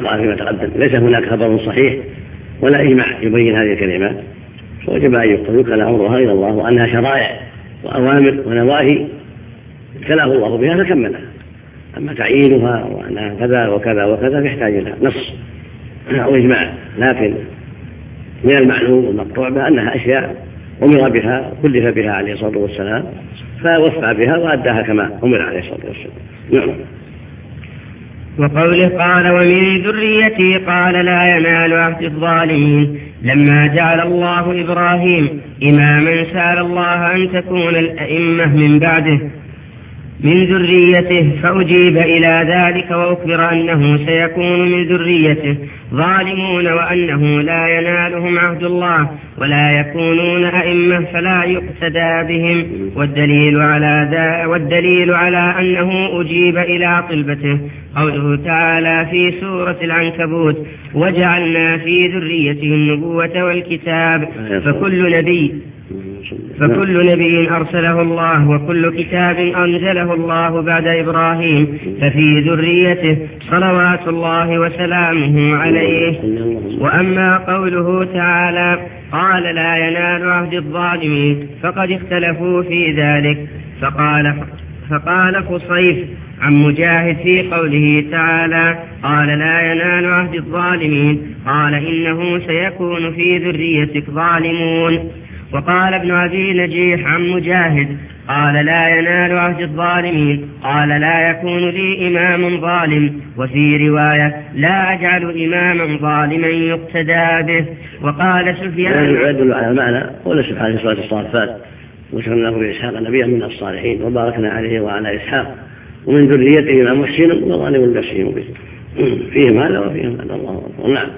قال فيما تقدم ليس هناك خبر صحيح ولا إجماع يبين هذه الكلمات، فوجب أن يوكل أمرها إلى الله، وأنها شرائع وأوامر ونواهي ابتلاه الله بها فكملها. أما تعيينها وأنها كذا وكذا وكذا يحتاج إلى نص أو إجماع، لكن من المعلوم والمقطوع بأنها أشياء أمر بها كلف بها عليه الصلاة والسلام فوفى بها وأداها كما أمر عليه الصلاة والسلام. نعم. وقوله قال ومن ذريتي قال لا ينال عهد الظالمين، لما جعل الله إبراهيم إماما سأل الله أن تكون الأئمة من بعده من ذريته، فأجيب إلى ذلك وأخبر أنه سيكون من ذريته ظالمون وأنه لا ينالهم عهد الله ولا يكونون أئمة فلا يقتدى بهم، والدليل على أنه أجيب إلى طلبته قوله تعالى في سورة العنكبوت وجعلنا في ذريته النبوة والكتاب، فكل نبي أرسله الله وكل كتاب أنزله الله بعد إبراهيم ففي ذريته صلوات الله وسلامه عليه. وأما قوله تعالى قال لا ينال عهد الظالمين فقد اختلفوا في ذلك، فقال خصيف عن مجاهد في قوله تعالى قال لا ينال عهد الظالمين قال إنه سيكون في ذريتك ظالمون. وقال ابن أبي نجيح عن مجاهد قال لا ينال عهد الظالمين قال لا يكون لي إمام ظالم، وفي رواية لا أجعل إماما ظالما يقتدى به. وقال سفيان يدل على معنى قول سبحانه في سورة الصافات وجعلناه بإسحاق نبيا من الصالحين وباركنا عليه وعلى إسحاق ومن ذريته محسن وظالم نفسه مبين، فيهم هذا وفيهم هذا. الله أكبر. نعم.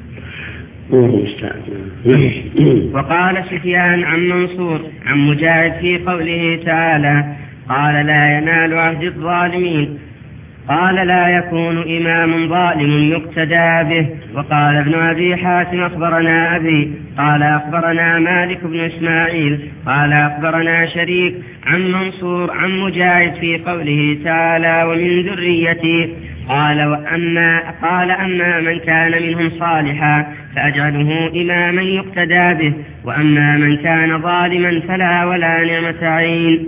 وقال سفيان عن منصور عن مجاهد في قوله تعالى قال لا ينال عهد الظالمين قال لا يكون إمام ظالم يقتدى به. وقال ابن أبي حاتم أخبرنا أبي قال أخبرنا مالك بن إسماعيل قال أخبرنا شريك عن منصور عن مجاهد في قوله تعالى ومن ذريتي قال أما من كان منهم صالحا فأجعله إماما يقتدى به، وأما من كان ظالما فلا ولا نعمة عين.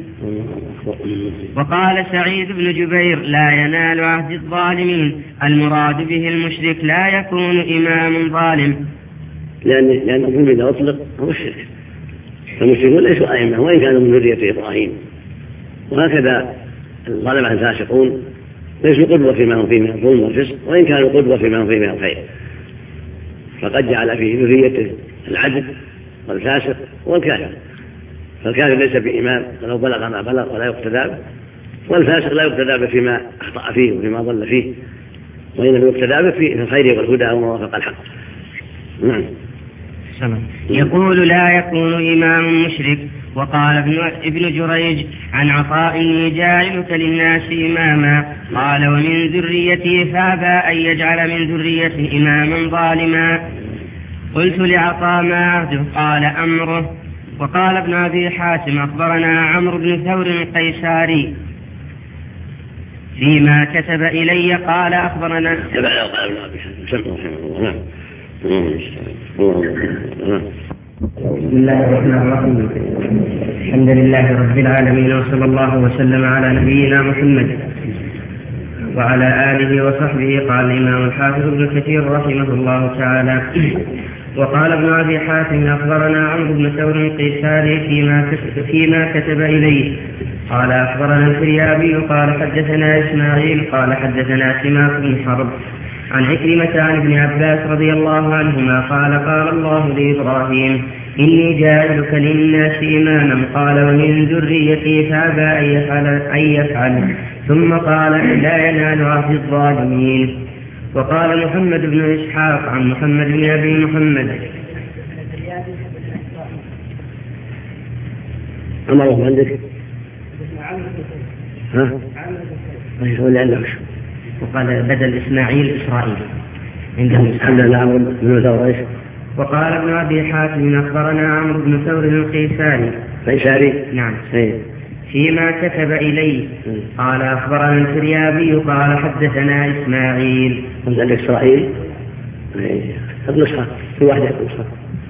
وقال سعيد بن جبير لا ينال عهد الظالمين المراد به المشرك لا يكون إمام ظالم، لأن الظلم إذا أطلق هو الشرك، فالمشركون ليسوا أئمة وإن كانوا من ذرية إبراهيم، وهكذا الظالم الفاسقون ليسوا قدوة فيما هم فيه من الظلم والفسق وإن كانوا قدوة فيما هم فيه من الخير، فقد جعل في ذريته العدل والفاسق والكافر، فالكافر ليس بإمام ولو بلغ ما بلغ ولا يقتدى به، والفاسق لا يقتدى به فيما أخطأ فيه وفيما ضل فيه، وإنما يقتدى به في الخير والهدى وما وافق الحق. نعم. يقول لا يكون إمام مشرك. وقال ابن جريج عن عطاء جاعلك للناس إماما قال ومن ذريتي فأبى أن يجعل من ذريته إماما ظالما. قلت لعطاء ما عهده قال أمره. وقال ابن أبي حاتم أخبرنا عمرو بن ثور القيساري فيما كتب إلي قال أخبرنا بسم الله الرحمن الرحيم الحمد لله رب العالمين وصلى الله وسلم على نبينا محمد وعلى آله وصحبه. قال الإمام الحافظ ابن كثير رحمه الله تعالى وقال ابن أبي حاتم أخبرنا عمرو بن ثور القيساري فيما كتب إليه قال أخبرنا الفريابي قال حدثنا إسماعيل قال حدثنا سماك بن حرب عن عكرمة عن ابن عباس رضي الله عنهما قال قال الله لإبراهيم إني جاعلك للناس إماما قال ومن ذريتي فأبى أن يفعل ثم قال لا ينال عهد الظالمين. وقال محمد بن إسحاق عن محمد بن أبي محمد أمره عندك ها؟ وقال بدل إسماعيل إسرائيل عندهم الحمد لله عمرو بن ثور. وقال ابن أبي حاتم أخبرنا عمرو بن ثور القيساري قيساري نعم فيما كتب إليه. قال أخبرنا الفريابي قال حدثنا إسماعيل. عندك إسرائيل النسخة في واحدة النسخة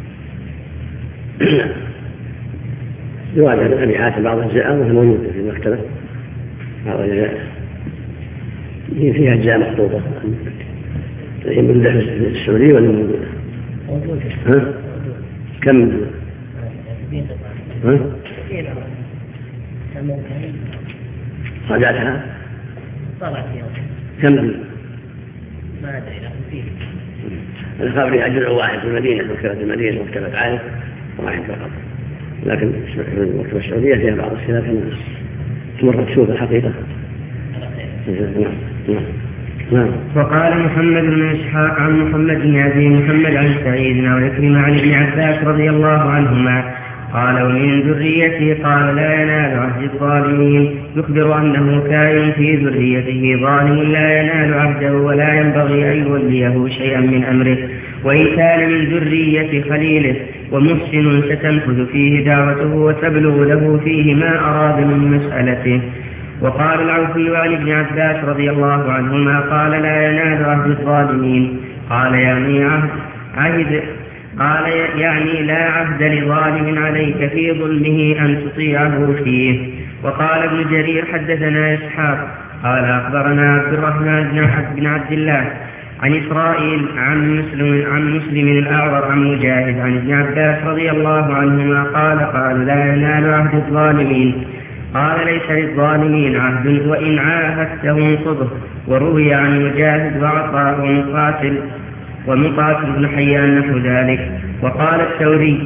رواية أبي حاتم بعض أجزاء وهي موجودة في المكتبة بعض أجزاء فيها أجزاء مخطوطة هي من السعودية ولا موجودة؟ ها؟ كم؟ ها؟ راجعتها؟ كم؟ ما أدري لكن فيه. الخبري أجزء واحد في المدينة مكتبة المدينة مكتبة عالم واحد فقط، لكن المكتبة السعودية فيها بعض الخلاف تمر تشوف الحقيقة. نعم. وقال محمد بن إسحاق عن محمد بن أبي محمد عن سعيد وعكرمة عن ابن عباس رضي الله عنهما قال ومن ذريته قال لا ينال عهد الظالمين، يخبر أنه كائن في ذريته ظالم لا ينال عهده ولا ينبغي أن يوليه شيئا من أمره، وإن كان من ذرية خليله ومحسن ستنفذ فيه دعوته وتبلغ له فيه ما أراد من مسألته. وقال العوفي عن ابن عباس رضي الله عنهما قال لا ينال عهد الظالمين، قال يعني لا عهد لظالم عليك في ظلمه أن تطيعه فيه. وقال ابن جرير حدثنا إسحاق قال أخبرنا عبد الرحمن بن عبد الله عن إسرائيل عن مسلم الأعور عن مجاهد عن ابن عباس رضي الله عنهما قال لا ينال عهد الظالمين، قال ليس للظالمين عهد وإن عاهدته انقضه. وروي عن مجاهد وعطاء ومقاتل بن حيان نحو ذلك. وقال الثوري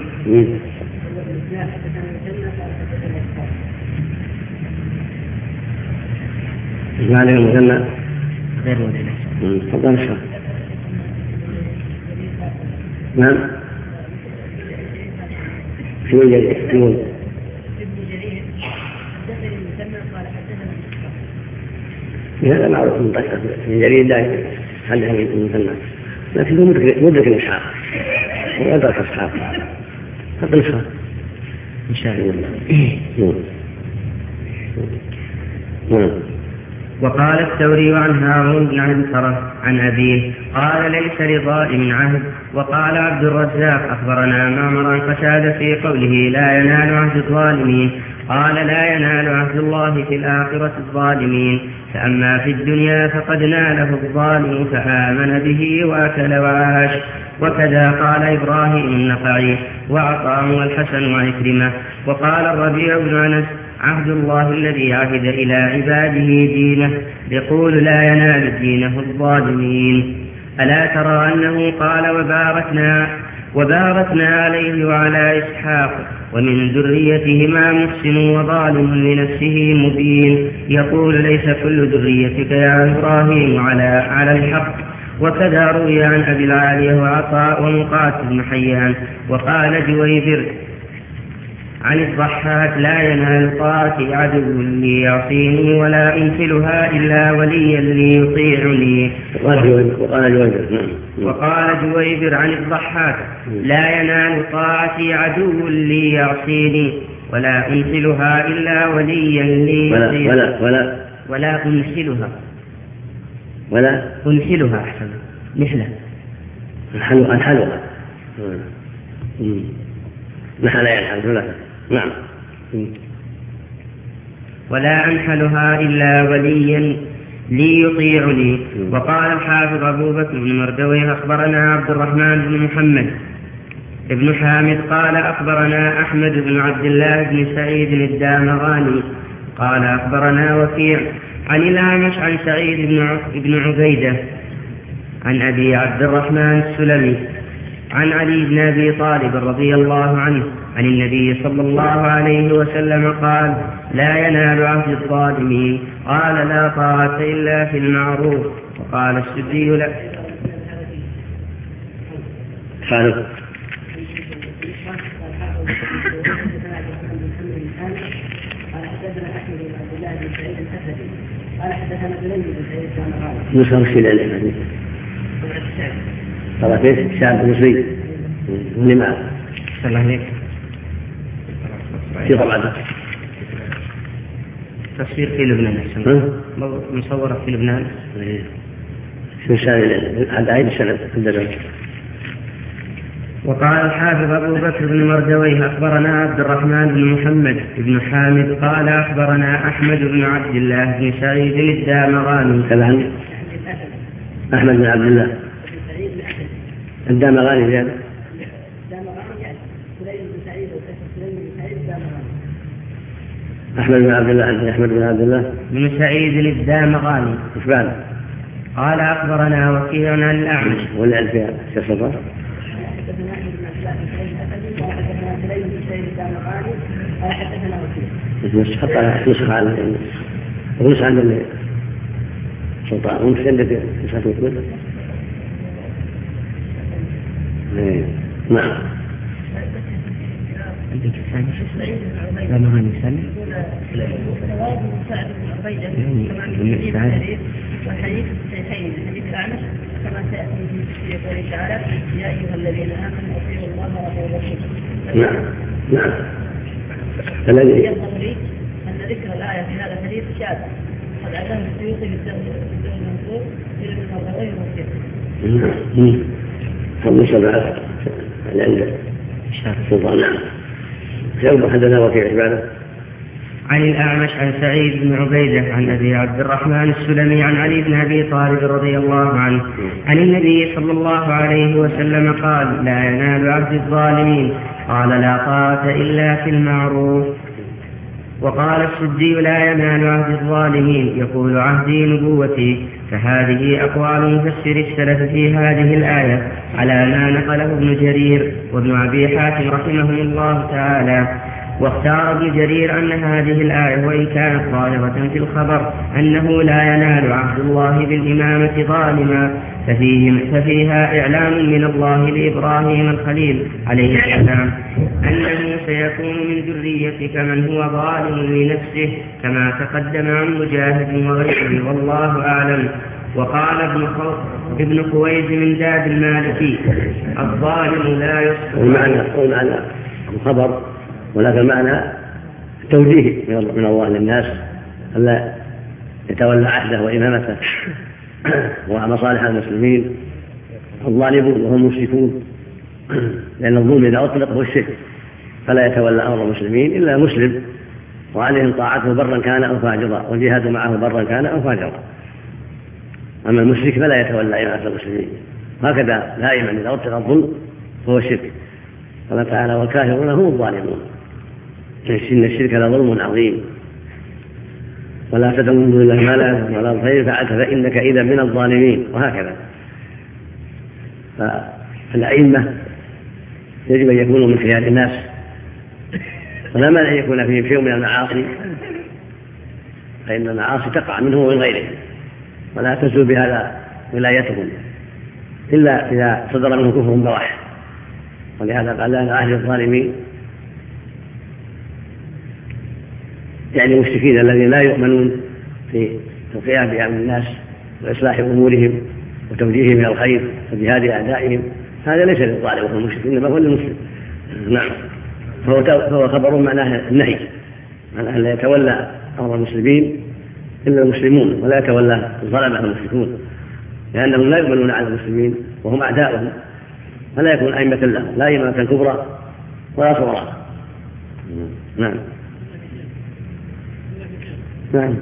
ما عليه المثنى غير مدني. تفضل الشرح. نعم. شو الجريح؟ يقول هذا معروف من طريقة ابن جرير لا حدث من المثنى، لكنه مدرك الإسحاق وأدرك إسحاق حتى نسخة إن شاء الله. وقال الثوري عن هارون بن عنترة عن أبيه قال ليس لظالم عهد. وقال عبد الرزاق أخبرنا معمر عن قتادة في قوله لا ينال عهد الظالمين قال لا ينال عهد الله في الآخرة الظالمين، فأما في الدنيا فقد ناله الظالم فآمن به وأكل وعاش. وكذا قال إبراهيم النخعي وعطاء والحسن وعكرمة. وقال الربيع بن أنس عهد الله الذي عهد إلى عباده دينه، يقول لا ينال دينه الظالمين. ألا ترى أنه قال وباركنا عليه وعلى إسحاق ومن ذريتهما محسن وظالم لنفسه مبين، يقول ليس كل ذريتك يا إبراهيم على الحق. وكذا روي عن أبي العالية وعطاء ومقاتل بن حيان. وقال جويبر عن الضحاك لا ينال طاعتي عدو لي يعصيني ولا أمثلها إلا وليا لي يطيعني. وقال جويبر عن الضحاك لا ينال طاعتي عدو لي يعصيني ولا أمثلها إلا وليا لي يطيعني. ولا أمثلها أحسن مثله أنحلها نحل ينحل. نعم. ولا أنحلها إلا وليا لي يطيعني. وقال الحافظ أبو بكر بن مردويه أخبرنا عبد الرحمن بن محمد ابن حامد قال أخبرنا أحمد بن عبد الله بن سعيد الدامغاني قال أخبرنا وكيع عن الأعمش عن سعيد بن عبيدة عن أبي عبد الرحمن السلمي عن علي بن أبي طالب رضي الله عنه عن النبي صلى الله عليه وسلم قال لا ينال عهد الظالمين، قال لا طاعة إلا في المعروف. وقال السدي لا خالد قال حدثنا سليم بن سعيد الدامغاني نصر الشيلاني طبعا شاب مصري لما الله عليك في طبعا تصوير في لبنان مصورة في لبنان عند عيد السنة عندنا. وقال الحافظ أبو بكر بن مردويه أخبرنا عبد الرحمن بن محمد بن حامد قال أخبرنا أحمد بن عبد الله بن سعيد الدامغاني. كذا أحمد بن عبد الله الدامغاني زيادة. أحمد بن عبد الله أحمد بن عبد الله بن سعيد الدامغاني. إيش بعد؟ قال أخبرنا وكيع عن الأعمش. ولا ألف فيها شخص حط على نسخ على نسخ عند السلطان وانت عندك نسخة مكتوبة. نعم. عندك لا ما هني سنة. والحديث الصحيحين حديث الأعمش كما سيأتي في قوله تعالى يا أيها الذين آمنوا أطيعوا الله ورسوله. نعم. الذي يظهر لي أن ذكر الآية في هذا الحديث شاذ قد أعلم السيوطي بالدم المنصور إلى المرضوي والمسلم. فالنسبة عند السلطان. نعم. يوضح حدثنا وكيع عبادة عن الأعمش عن سعيد بن عبيدة عن أبي عبد الرحمن السلمي عن علي بن أبي طالب رضي الله عنه عن النبي صلى الله عليه وسلم قال لا ينال عبد الظالمين قال لا طاعة إلا في المعروف. وقال السدي لا ينال عهد الظالمين يقول عهدي نبوتي. فهذه أقوال مفسر السلف في هذه الآية على ما نقله ابن جرير وابن أبي حاتم رحمهم الله تعالى. واختار ابن جرير أن هذه الآية وإن كانت ظاهرة في الخبر أنه لا ينال عهد الله بالإمامة ظالما ففيها إعلام من الله لإبراهيم الخليل عليه السلام أنه سيكون من ذريتك من هو ظالم لنفسه كما تقدم عن مجاهد وغيره والله أعلم. وقال ابن خويز من داد المالكي الظالم لا يصلح. والمعنى الخبر ولكن معنى توجيه من الله للناس ألا يتولى عهده وإمامته ومصالح المسلمين الظالمون وهم مشركون، لأن الظلم إذا أطلق هو الشرك، فلا يتولى أمر المسلمين إلا مسلم وعليهم طاعته برا كان أو فاجرا والجهاد معه برا كان أو فاجرا. أما المشرك فلا يتولى إمامة المسلمين. هكذا دائما إذا أطلق الظلم فهو الشرك. قال تعالى والكافرون هم الظالمون إن الشرك لظلم عظيم ولا تدعوا من دون الله ما لا ينفع ولا يضر فعلت فإنك إذا من الظالمين. وهكذا فالأئمة يجب أن يكونوا من خيار الناس ولا مانع أن يكون فيهم شيء من المعاصي، فإن المعاصي تقع منه ومن غيره ولا تزول بهذا ولايتهم إلا إذا صدر منه كفر بواح. ولهذا قال لا أهل الظالمين يعني المشركين الذين لا يؤمنون في القيام بأمر الناس وإصلاح أمورهم وتوجيههم إلى الخير وجهاد أعدائهم. هذا ليس للظالم وهو المشرك إنما هو للمسلم. نعم. فهو خبر معناه النهي عن لا يتولى أمر المسلمين إلا المسلمون ولا يتولى الظلمة المشركون، لأنهم لا يؤمنون على المسلمين وهم أعداؤهم، فلا يكون أئمة لهم لا إمامة كبرى ولا صغرى. نعم. نعم.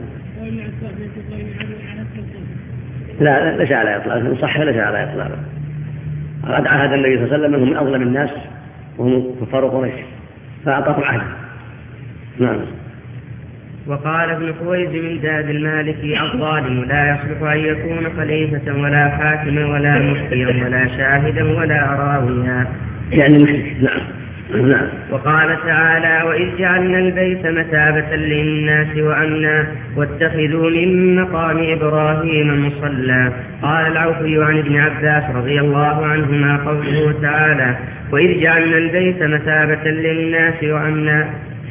لا ليس على إطلاق صح ليس على إطلاق. قد عهد النبي صلى الله عليه وسلم أنهم من أظلم الناس وهم كفار قريش فأعطاهم عهد. نعم. وقال ابن خويز من داد المالكي الظالم لا يصلح أن يكون خليفة ولا حاكما ولا مفتيا ولا شاهدا ولا راويا يعني مشرك. نعم. نعم. وقال تعالى وإذ جعلنا البيت مثابة للناس وأمنا واتخذوا من مقام إبراهيم مصلى. قال العوفي عن ابن عباس رضي الله عنهما قوله تعالى وإذ جعلنا البيت مثابة للناس وأمنا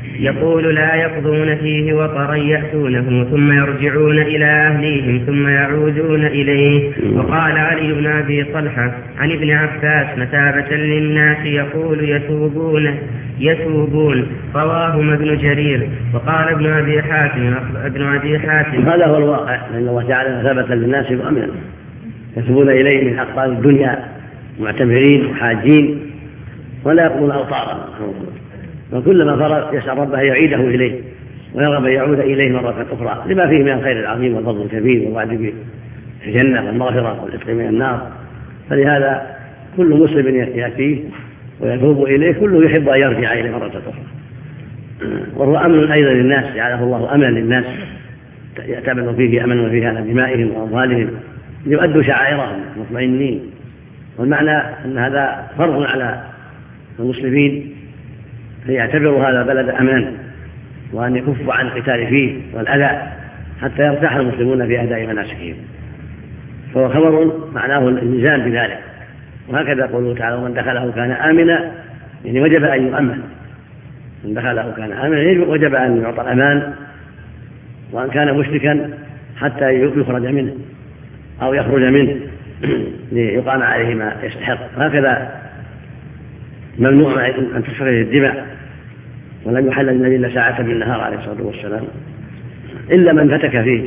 يقول لا يقضون فيه وطرا يأتونه ثم يرجعون إلى أهليهم ثم يعودون إليه. وقال علي بن أبي طلحة عن ابن عباس مثابة للناس يقول يتوبون رواهما ابن جرير. وقال ابن أبي حاتم هذا هو الواقع، لأن الله تعالى مثابة للناس وأمنا يتوبون إليه من أقطار الدنيا معتمرين وحاجين ولا يقضون أوطارا، وكلما فرغ يسأل ربه يعيده إليه ويرغب أن يعود إليه مرة أخرى لما فيه من الخير العظيم والفضل الكبير والوعد بالجنة والمغفرة والعتق من النار. فلهذا كل مسلم يأتيه ويتوب إليه كله يحب أن يرجع إليه مرة أخرى، وهو أمن أيضا للناس، جعله الله أمنا للناس يأتمن فيه أمن فيه على دمائهم وأموالهم ليؤدوا شعائرهم مطمئنين. والمعنى أن هذا فرض على المسلمين أن يعتبروا هذا البلد أمنا وأن يكفوا عن القتال فيه والأذى حتى يرتاح المسلمون في أداء مناسكهم. فهو خبر معناه الالتزام بذلك، وهكذا قوله تعالى ومن دخله كان آمنا، يعني وجب أن يؤمن، من دخله كان آمنا وجب أن يعطى الأمان، وأن كان مشركا حتى يخرج منه أو يخرج منه ليقام عليه ما يستحق. هكذا ممنوع أن تسفك الدماء، ولم يحل للنبي إلا ساعة من النهار عليه الصلاة والسلام، إلا من فتك فيه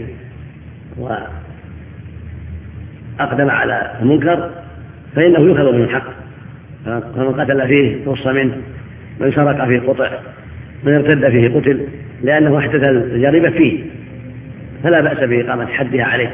وأقدم على المنكر فإنه يؤخذ من الحق، فمن قتل فيه قص منه، من سرق فيه قطع، من ارتد فيه قتل، لأنه احدث الجريمة فيه فلا بأس بإقامة حدها عليه.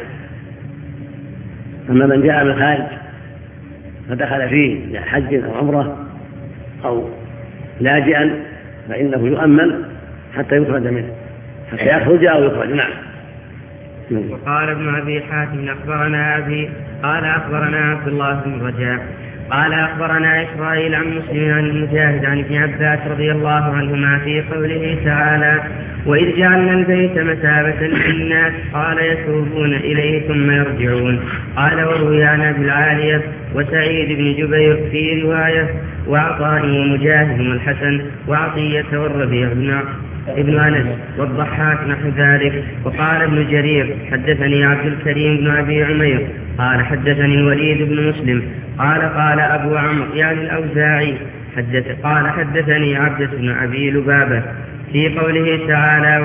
أما من جاء من خارج فدخل فيه حج أو عمرة أو لاجئا فإنه يؤمن حتى يخرج منه، حتى يخرج أو يخرج. نعم. وقال ابن أبي حاتم قال أخبرنا عبد الله بن رجاء قال أخبرنا إسرائيل عن مسلم عن المجاهد عن ابن عباس رضي الله عنهما في قوله تعالى وإذ جعلنا البيت مثابة للناس قال يتوبون إليه ثم يرجعون. قال وروي عن أبي العالية وسعيد بن جبير في رواية وعطاء ومجاهد والحسن وعطية والربيع ابن أنس والضحاك نحو ذلك. وقال ابن جرير حدثني عبد الكريم بن أبي عمير قال حدثني الوليد بن مسلم قال أبو عمرو يعني الأوزاعي قال حدثني عبدة بن أبي لبابة في قوله تعالى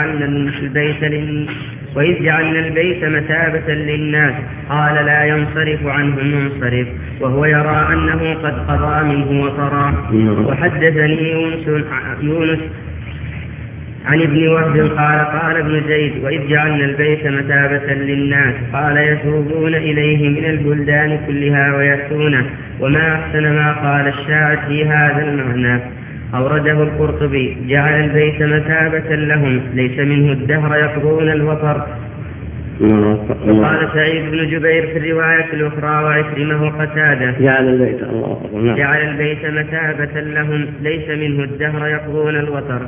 وإذ جعلنا البيت مثابة للناس قال لا ينصرف عنه منصرف، وهو يرى أنه قد قضى منه وطرى. وحدثني يونس عن ابن وهب قال ابن زيد وإذ جعلنا البيت مثابة للناس قال يتوبون إليه من البلدان كلها ويأتونه. وما أحسن ما قال الشاعر في هذا المعنى. أورده القرطبي جعل البيت مثابة لهم ليس منه الدهر يقضون الوطر. وقال سعيد بن جبير في الرواية الأخرى وعكرمة وقتادة جعل البيت مثابة لهم ليس منه الدهر يقضون الوطر.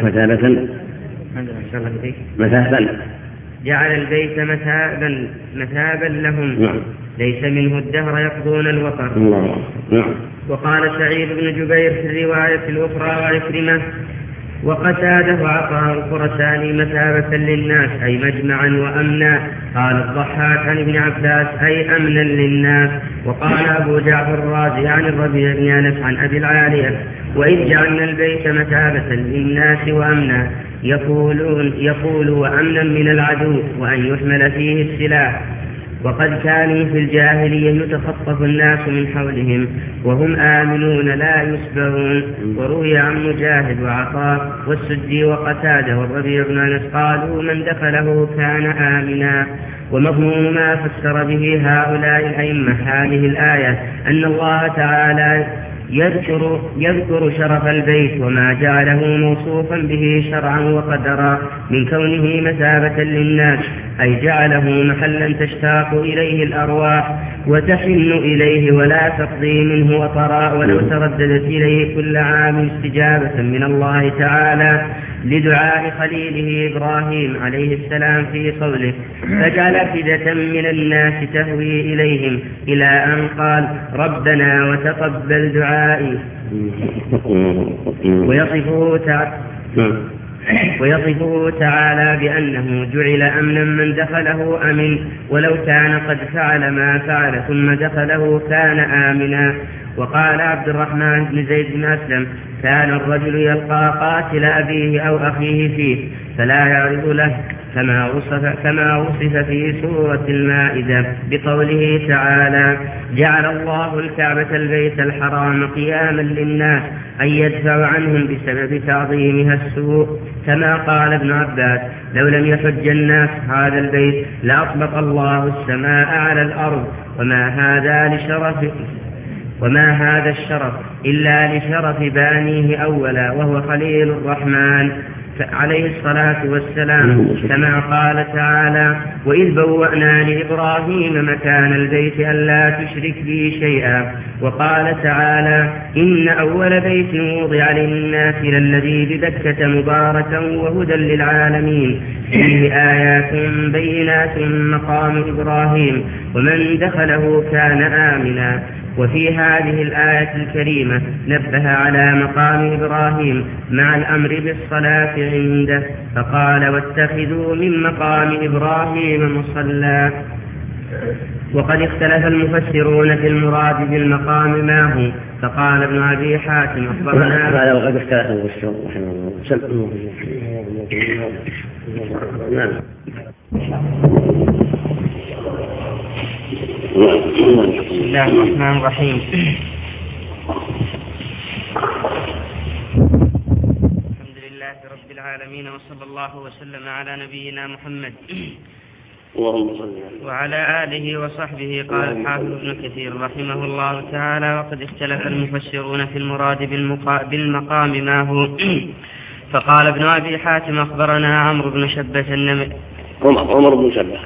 جعل البيت مثابا لهم ليس منه الدهر يقضون الوطر. وقال سعيد بن جبير في الرواية الأخرى وعكرمة وقتاده وعطاء الخرساني مثابة للناس أي مجمعا وأمنا. قال الضحاك عن ابن عباس أي أمنا للناس. وقال أبو جعفر الرازي عن الربيع بن أنس عن أبي العالية وإذ جعلنا البيت مثابة للناس وأمنا يقول وأمنا من العدو وأن يحمل فيه السلاح. وقد كانوا في الجاهلية يتخطف الناس من حولهم وهم آمنون لا يسبرون. وروي عن مجاهد وعطاء والسدي وقتاده والربيع بن أنس قالوا من دخله كان آمنا. ومضمون ما فسر به هؤلاء الأئمة هذه الآية أن الله تعالى يذكر شرف البيت وما جعله موصوفا به شرعا وقدرا من كونه مثابة للناس أي جعله محلا تشتاق إليه الأرواح وتحن إليه ولا تقضي منه وطرا ولو ترددت إليه كل عام استجابة من الله تعالى لدعاء خليله إبراهيم عليه السلام في قوله فجعل أفئدة من الناس تهوي إليهم إلى أن قال ربنا وتقبل دعاء السماء ويصفه تعالى بأنه جعل أمنا من دخله أمن، ولو كان قد فعل ما فعل ثم دخله كان آمنا. وقال عبد الرحمن بن زيد بن أسلم: كان الرجل يلقى قاتل أبيه أو أخيه فيه فلا يعرض له، كما وصف في سورة المائدة بقوله تعالى: جعل الله الكعبة البيت الحرام قياما للناس أن يدفع عنهم بسبب تعظيمها السوء. كما قال ابن عباس: لو لم يحج الناس هذا البيت لأطبق الله السماء على الأرض، وما هذا الشرف إلا لشرف بانيه أولا وهو خليل الرحمن عليه الصلاة والسلام. كما قال تعالى: وإذ بوأنا لإبراهيم مكان البيت ألا تشرك بي شيئا. وقال تعالى: إن أول بيت وضع للناس للذي ببكة مباركا وهدى للعالمين فيه آيات بينات مقام إبراهيم ومن دخله كان آمنا. وفي هذه الآية الكريمة نبه على مقام إبراهيم مع الأمر بالصلاة عنده، فقال: واتخذوا من مقام إبراهيم مصلى. وقد اختلف المفسرون في المراد بالمقام ما هو، فقال ابن أبي حاتم أخبرنا وقد اختلف المفسرون رحمه الله. نعم. بسم الله الرحمن الرحيم. الحمد لله رب العالمين، وصلى الله وسلم على نبينا محمد وعلى آله وصحبه. قال الحافظ ابن كثير رحمه الله تعالى: وقد اختلف المفسرون في المراد بالمقام ما هو. فقال ابن أبي حاتم أخبرنا عمرو بن شبة عمر بن شبة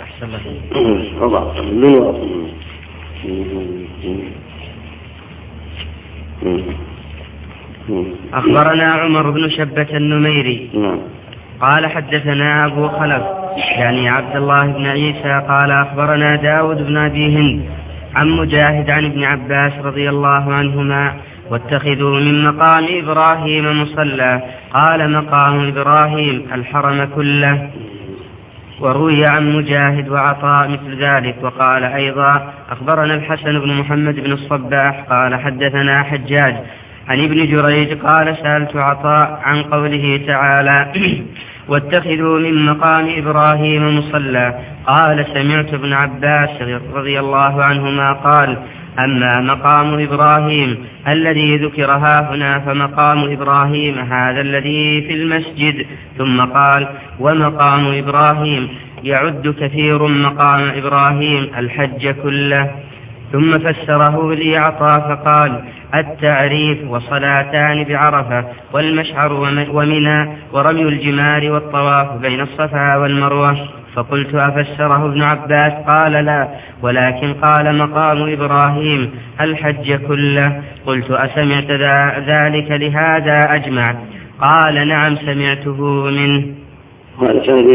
أخبرنا عمر بن شبة النميري قال: حدثنا أبو خلف يعني عبد الله بن عيسى قال: أخبرنا داود بن أبي هند عن مجاهد عن ابن عباس رضي الله عنهما: واتخذوا من مقام إبراهيم مصلى. قال: مقام إبراهيم الحرم كله. وروي عن مجاهد وعطاء مثل ذلك. وقال أيضا: أخبرنا الحسن بن محمد بن الصباح قال: حدثنا حجاج عن ابن جريج قال: سألت عطاء عن قوله تعالى: واتخذوا من مقام إبراهيم مصلى. قال: سمعت ابن عباس رضي الله عنهما قال: أما مقام إبراهيم الذي ذكر هنا فمقام إبراهيم هذا الذي في المسجد. ثم قال: ومقام إبراهيم يعد كثير مقام إبراهيم الحج كله. ثم فسره لي عطاء فقال: التعريف وصلاتان بعرفة والمشعر ومنى ورمي الجمار والطواف بين الصفا والمروة. فقلت: أفسره ابن عباس؟ قال: لا، ولكن قال مقام إبراهيم الحج كله. قلت: أسمعت ذلك لهذا أجمع؟ قال: نعم سمعته منه. هذا سند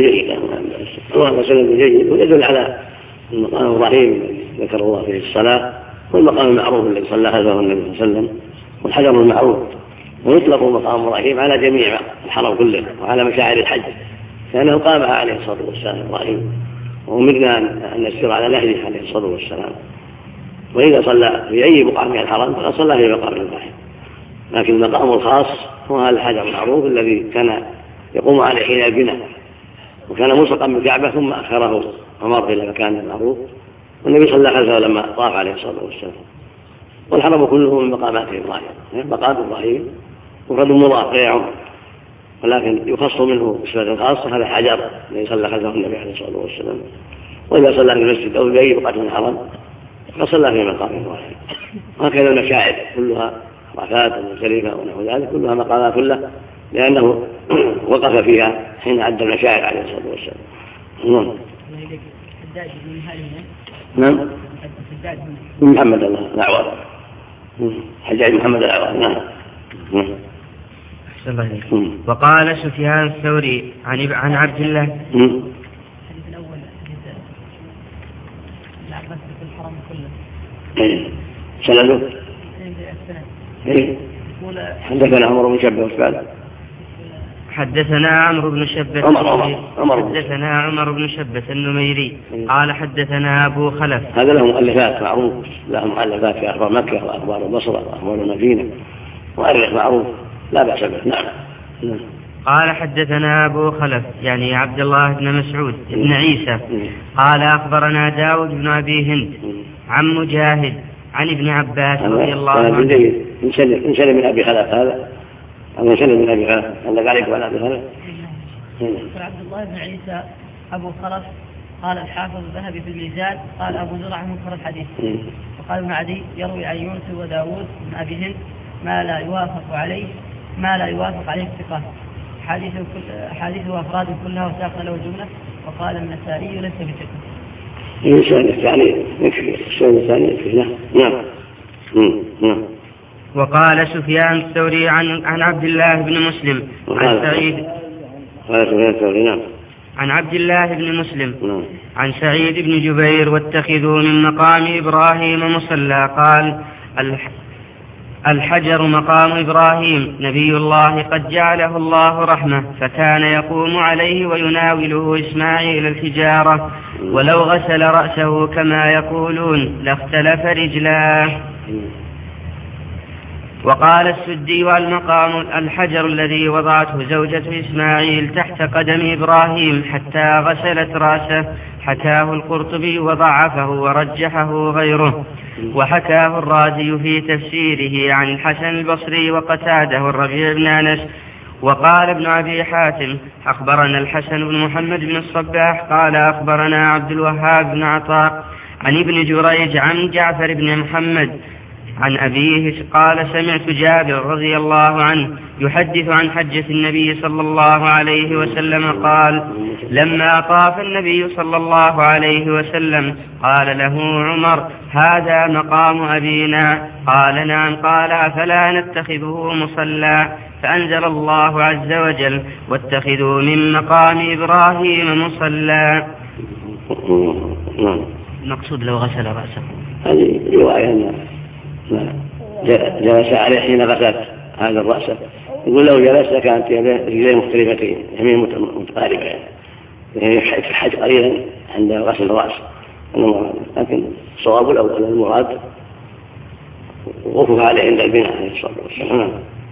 جيد ويدل على مقام إبراهيم ذكر الله فيه الصلاة، والمقام المعروف الذي صلى خلفه النبي صلى الله عليه وسلم، والحجر المعروف. ويطلق مقام إبراهيم على جميع الحرم كله وعلى مشاعر الحج، لأنه قامها عليه الصلاة والسلام إبراهيم، وأمرنا أن نسير على نهجه عليه الصلاة والسلام. وإذا صلى في أي مقام من الحرم فقد صلى في مقام إبراهيم، لكن المقام الخاص هو هذا الحجر المعروف الذي كان يقوم عليه حين البناء، وكان ملصقا بالكعبة ثم أخره ومر إلى مكان معروف، والنبي صلى الله عليه وسلم لما طاف عليه الصلاة والسلام. والحرم كله من مقامات إبراهيم، مقام إبراهيم مفرد مضاف غير عمر، ولكن يخص منه بصفة خاصة هذا حجر الذي صلى خلفه النبي عليه الصلاة والسلام. وإذا صلى في المسجد أو في أي بقعة من الحرم فصلى في مقام إبراهيم. وهكذا المشاعر كلها عرفات ومزدلفة ونحو ذلك كلها مقامات له، لأنه وقف فيها حين عد المشاعر عليه الصلاة والسلام. نعم. محمد الأعوار، حجاج محمد الأعوار. نعم. وقال سفيان الثوري عن عبد الله الحديث الأول العباس في الحرم كله سنده حدثنا عمرو بن شبة وشبال. حدثنا عمرو بن شبة حدثنا عمر بن شبة النميري قال حدثنا أبو خلف. هذا له مؤلفات معروف، له مؤلفات في أخبار مكة وأخبار البصرة وأخبار المدينة، مؤرخ معروف لا بأس به. نعم. قال حدثنا أبو خلف يعني عبد الله بن مسعود بن عيسى قال أخبرنا داود بن أبي هند عن مجاهد عن ابن عباس رضي الله عنه. انشل من أبي خلف هذا أو انشل من أبي خلف عندك عليك وعلى أبي خلف. عبد الله بن عيسى أبو خلف قال الحافظ الذهبي في الميزان قال أبو زرع منكر الحديث. وقال ابن عدي يروي عن يونس وداود بن أبي هند ما لا يوافق عليه الثقات، حديثه وأفراد كلها وساق له الجملة. وقال النسائي ليس بثقة. الشيء الثاني يكفي، الشيء الثاني يكفي. نعم. وقال سفيان الثوري عن عبد الله بن مسلم عن سعيد. قال سفيان الثوري نعم. عن عبد الله بن مسلم عن سعيد بن جبير واتخذوا من مقام إبراهيم مصلى. قال الحجر مقام إبراهيم نبي الله قد جعله الله رحمة، فكان يقوم عليه ويناوله إسماعيل الحجارة، ولو غسل رأسه كما يقولون لاختلف رجلاه. وقال السدي والمقام الحجر الذي وضعته زوجة إسماعيل تحت قدم إبراهيم حتى غسلت رأسه، حكاه القرطبي وضعفه ورجحه غيره، وحكاه الرازي في تفسيره عن الحسن البصري وقتاده الربيع بن أنس. وقال ابن أبي حاتم أخبرنا الحسن بن محمد بن الصباح قال أخبرنا عبد الوهاب بن عطاء عن ابن جريج عن جعفر بن محمد عن أبيه قال سمعت جابر رضي الله عنه يحدث عن حجة النبي صلى الله عليه وسلم قال لما طاف النبي صلى الله عليه وسلم قال له عمر هذا مقام أبينا؟ قال نعم. قال أفلا نتخذه مصلى؟ فأنزل الله عز وجل واتخذوا من مقام إبراهيم مصلى. المقصود لو غسل رأسه. هذه رواية جلس عليه حين غسلت هذا الرأس، يقول لو جلس كانت رجلين مختلفتين يمين متقاربة يعني الحج قليلا عند غسل الرأس، لكن صواب الأول المراد وقف عليه عند البناء عليه الصلاة والسلام.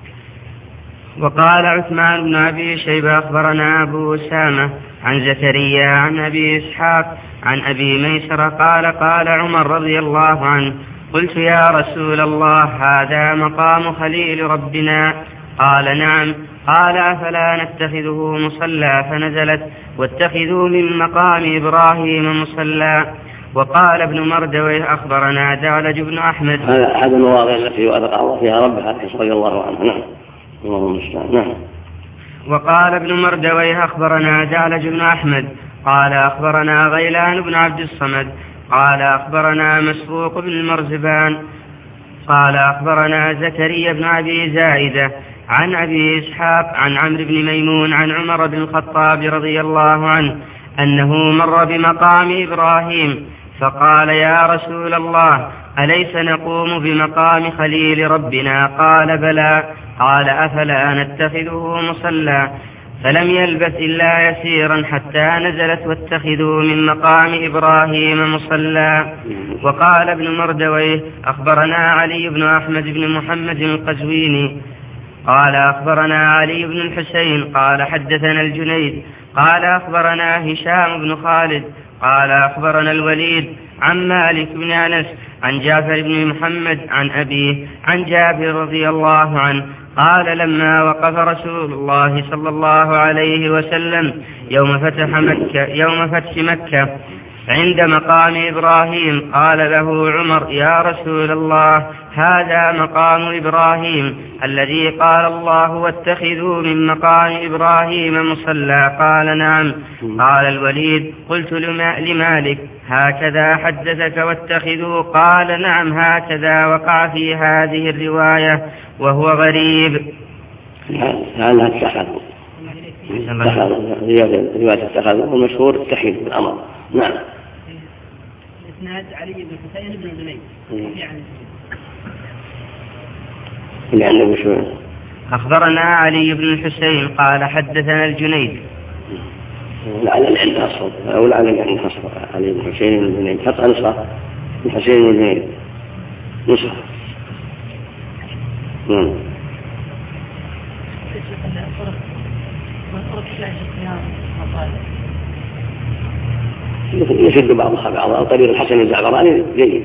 وقال عثمان بن أبي شيبة أخبرنا أبو أسامة عن زكريا عن أبي إسحاق عن أبي ميسر قال عمر رضي الله عنه قلت يا رسول الله هذا مقام خليل ربنا؟ قال نعم. قال أفلا نتخذه مصلى؟ فنزلت واتخذوا من مقام إبراهيم مصلى. وقال ابن مردويه أخبرنا دعلج بن أحمد. هذا أحد المواضع التي وثق الله فيها ربها رضي الله عنه. نعم. اللهم المستعان. نعم. وقال ابن مردويه أخبرنا دعلج بن أحمد قال أخبرنا غيلان بن عبد الصمد قال أخبرنا مسروق بن المرزبان قال أخبرنا زكريا بن أبي زائدة عن أبي إسحاق عن عمرو بن ميمون عن عمر بن الخطاب رضي الله عنه أنه مر بمقام إبراهيم فقال يا رسول الله أليس نقوم بمقام خليل ربنا؟ قال بلى. قال أفلا نتخذه مصلى؟ فلم يلبث إلا يسيرا حتى نزلت واتخذوا من مقام إبراهيم مصلى. وقال ابن مردويه أخبرنا علي بن أحمد بن محمد القزويني قال أخبرنا علي بن الحسين قال حدثنا الجنيد قال أخبرنا هشام بن خالد قال أخبرنا الوليد عن مالك بن أنس عن جعفر بن محمد عن أبيه عن جابر رضي الله عنه قال لما وقف رسول الله صلى الله عليه وسلم يوم فتح مكة عند مقام إبراهيم قال له عمر يا رسول الله هذا مقام إبراهيم الذي قال الله واتخذوا من مقام إبراهيم مصلى؟ قال نعم. قال الوليد قلت لمالك هكذا حدثك واتخذوا؟ قال نعم هكذا وقع في هذه الرواية وهو غريب. لأنها اتخذوا رواية اتخذوا والمشهور اتخذوا بالأمر. نعم. إسناد علي بن حسين بن زنيد. لأنه شو أخبرنا علي بن الحسين قال حدثنا الجنيد. لعل العلم أصفر أو لعل العلم أصفر علي بن الحسين والجنيد حتى نسخة الحسين والجنيد نسخة. يشد بعضها بعضا. طريق الحسن الزعفراني جيد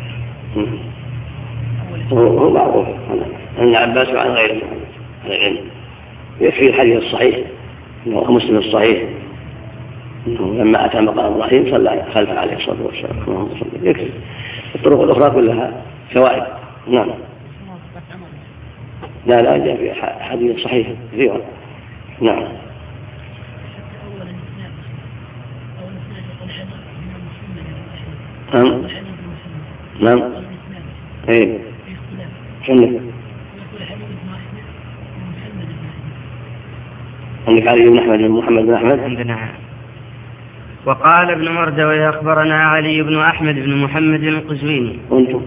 هو معروف عن العباس وعن غيره العلم. يكفي الحديث الصحيح انه مسلم الصحيح انه لما اتى مقام ابراهيم صلى خلف عليه الصلاه والسلام. يكفي. الطرق الاخرى كلها فوائد. نعم. لا جاء في حديث صحيح كثيرا. نعم. نعم. ايه عندك علي بن احمد بن محمد بن احمد. عندنا. وقال ابن مردويه أخبرنا علي بن أحمد بن محمد القزويني. وانتم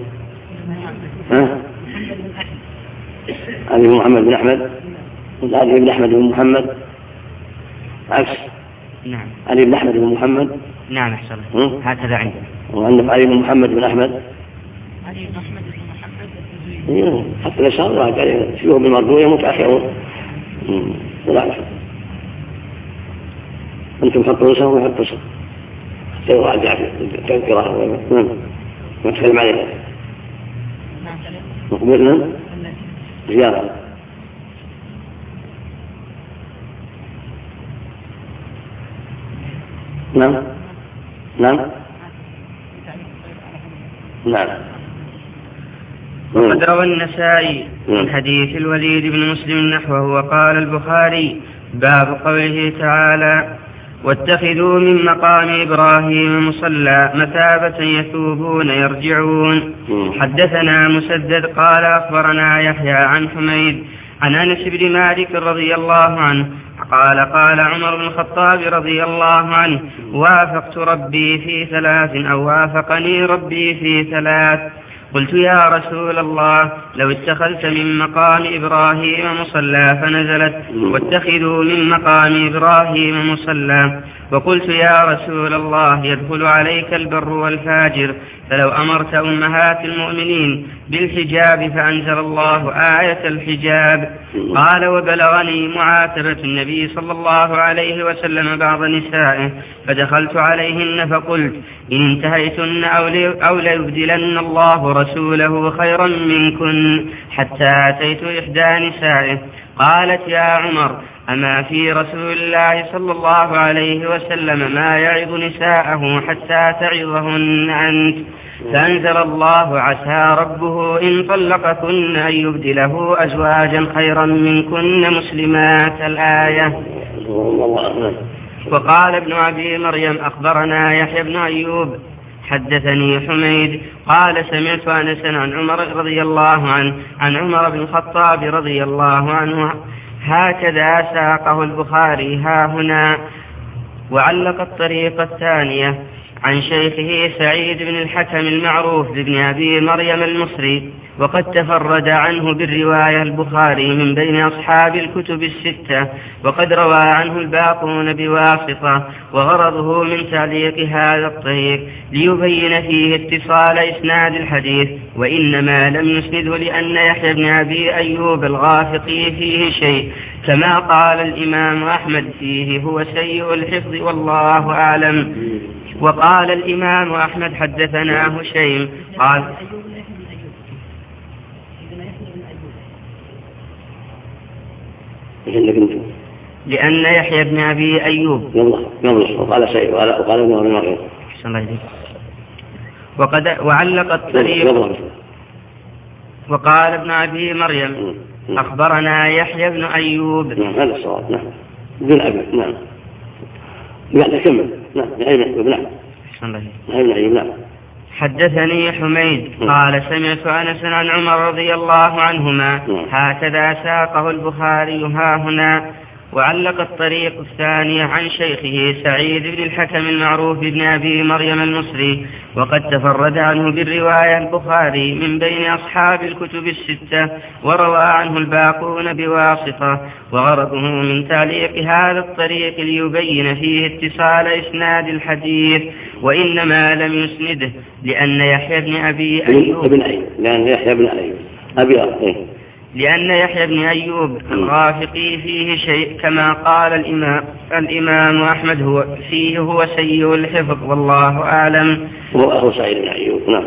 علي بن محمد بن أحمد علي بن أحمد بن محمد عكس. نعم. علي بن أحمد بن محمد. نعم أحسن. هكذا عندنا. وعندنا علي بن محمد بن أحمد. علي بن أحمد بن محمد القزويني. حتى الإشارة واحد شيوخ بالمرضوية متأخرون. لا أنتم حطوا صف وحطوا صف حتى يراجع تذكرة ونتكلم عليها. مقبلنا زيارة. نعم. وقد روى النسائي من حديث الوليد بن مسلم نحوه. وقال البخاري باب قوله تعالى واتخذوا من مقام إبراهيم مصلى مثابة يثوبون يرجعون. حدثنا مسدد قال أخبرنا يحيى عن حميد عن أنس بن مالك رضي الله عنه قال قال عمر بن الخطاب رضي الله عنه وافقت ربي في 3 أو وافقني ربي في 3. قلت يا رسول الله لو اتخذت من مقام إبراهيم مصلى فنزلت واتخذوا من مقام إبراهيم مصلى. وقلت يا رسول الله يدخل عليك البر والفاجر فلو أمرت أمهات المؤمنين بالحجاب فأنزل الله آية الحجاب. قال وبلغني معاتبة النبي صلى الله عليه وسلم بعض نسائه فدخلت عليهن فقلت إن انتهيتن أو ليبدلن الله رسوله خيرا منكن حتى أتيت إحدى نسائه قالت يا عمر أما في رسول الله صلى الله عليه وسلم ما يعظ نساءه حتى تعظهن أنت. فأنزل الله عسى ربه إن طلقكن أن يبدله أزواجا خيرا منكن مسلمات الآية. وقال ابن أبي مريم أخبرنا يحيى بن أيوب حدثني حميد قال سمعت أنس عن عمر رضي الله عنه عن عمر بن الخطاب رضي الله عنه هكذا ساقه البخاري ها هنا. وعلق الطريقة الثانية عن شيخه سعيد بن الحكم المعروف بن أبي مريم المصري وقد تفرد عنه بالرواية البخاري من بين أصحاب الكتب 6 وقد روى عنه الباقون بواسطة. وغرضه من تعليق هذا الطريق ليبين فيه اتصال إسناد الحديث وإنما لم يسنده لأن يحيى بن أبي أيوب الغافقي فيه شيء كما قال الإمام أحمد فيه هو سيء الحفظ والله أعلم. وقال الإمام أحمد حدثنا هشيم قال لأن يحيى بن أبي أيوب وقال شيء وقال ابن أبي مريم وعلق الطريق وقال ابن أبي مريم أخبرنا يحيى بن أيوب. هذا الصواب. نعم ابن أبي. نعم لا كمل. نعم نعم. حدثني حميد قال سمعت أنس عن عمر رضي الله عنهما هكذا ساقه البخاري ها هنا. وعلق الطريق الثاني عن شيخه سعيد بن الحكم المعروف بن أبي مريم المصري، وقد تفرد عنه بالرواية البخاري من بين أصحاب الكتب الستة، وروى عنه الباقون بواسطة، وغرضه من تعليق هذا الطريق ليبين فيه اتصال إسناد الحديث، وإنما لم يسنده لأن يحيى بن أبي أيوب لأن يحيى بن أيوب الغافقي فيه شيء، كما قال الإمام أحمد هو سيء الحفظ والله أعلم. وأخو سعيد بن أيوب. نعم.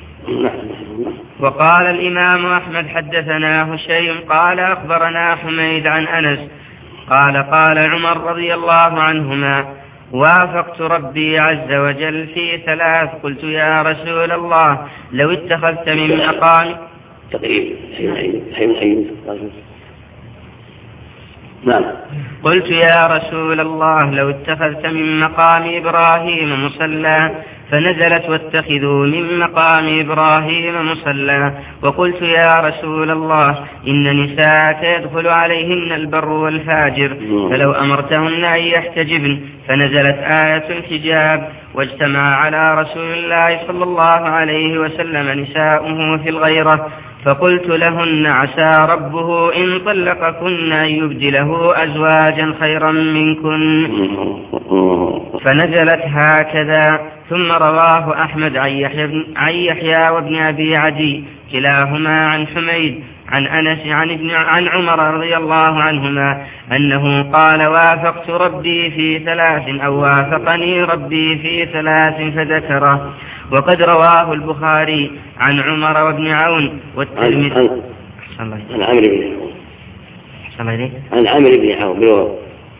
وقال الإمام أحمد حدثنا هشيم قال أخبرنا حميد عن أنس قال عمر رضي الله عنهما: وافقت ربي عز وجل في 3، قلت يا رسول الله لو اتخذت من مقام تقريبا نعم. قلت يا رسول الله لو اتخذت من مقام إبراهيم مصلى، فنزلت واتخذوا من مقام إبراهيم مصلى. وقلت يا رسول الله إن نساءك يدخل عليهن البر والفاجر، فلو أمرتهن أن يحتجبن، فنزلت آية الحجاب، واجتمع على رسول الله صلى الله عليه وسلم نساؤه في الغيرة، فقلت لهن عسى ربه إن طلقكن أن يبدله أزواجا خيرا منكن، فنزلت هكذا. ثم رواه أحمد عن يحيى وابن أبي عدي كلاهما عن حميد عن أنس عن عمر رضي الله عنهما أنه قال: وافقت ربي في 3 أو وافقني ربي في 3 فذكره. وقد رواه البخاري عن عمر وابن عون والترمذي عن عمرو بن عون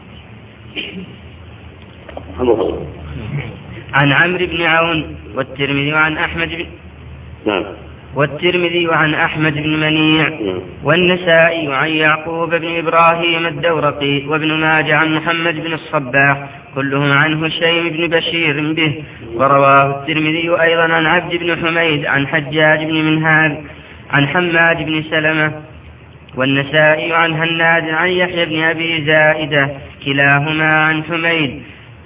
عن عمرو بن عون والترمذي وعن أحمد بن والترمذي وعن أحمد بن منيع والنسائي وعن يعقوب بن إبراهيم الدورقي وابن ماجه عن محمد بن الصباح، كلهم عن هشيم بن بشير به. ورواه الترمذي أيضا عن عبد بن حميد عن حجاج بن منهال عن حماد بن سلمة، والنسائي عن هناد عن يحيى بن أبي زائدة كلاهما عن حميد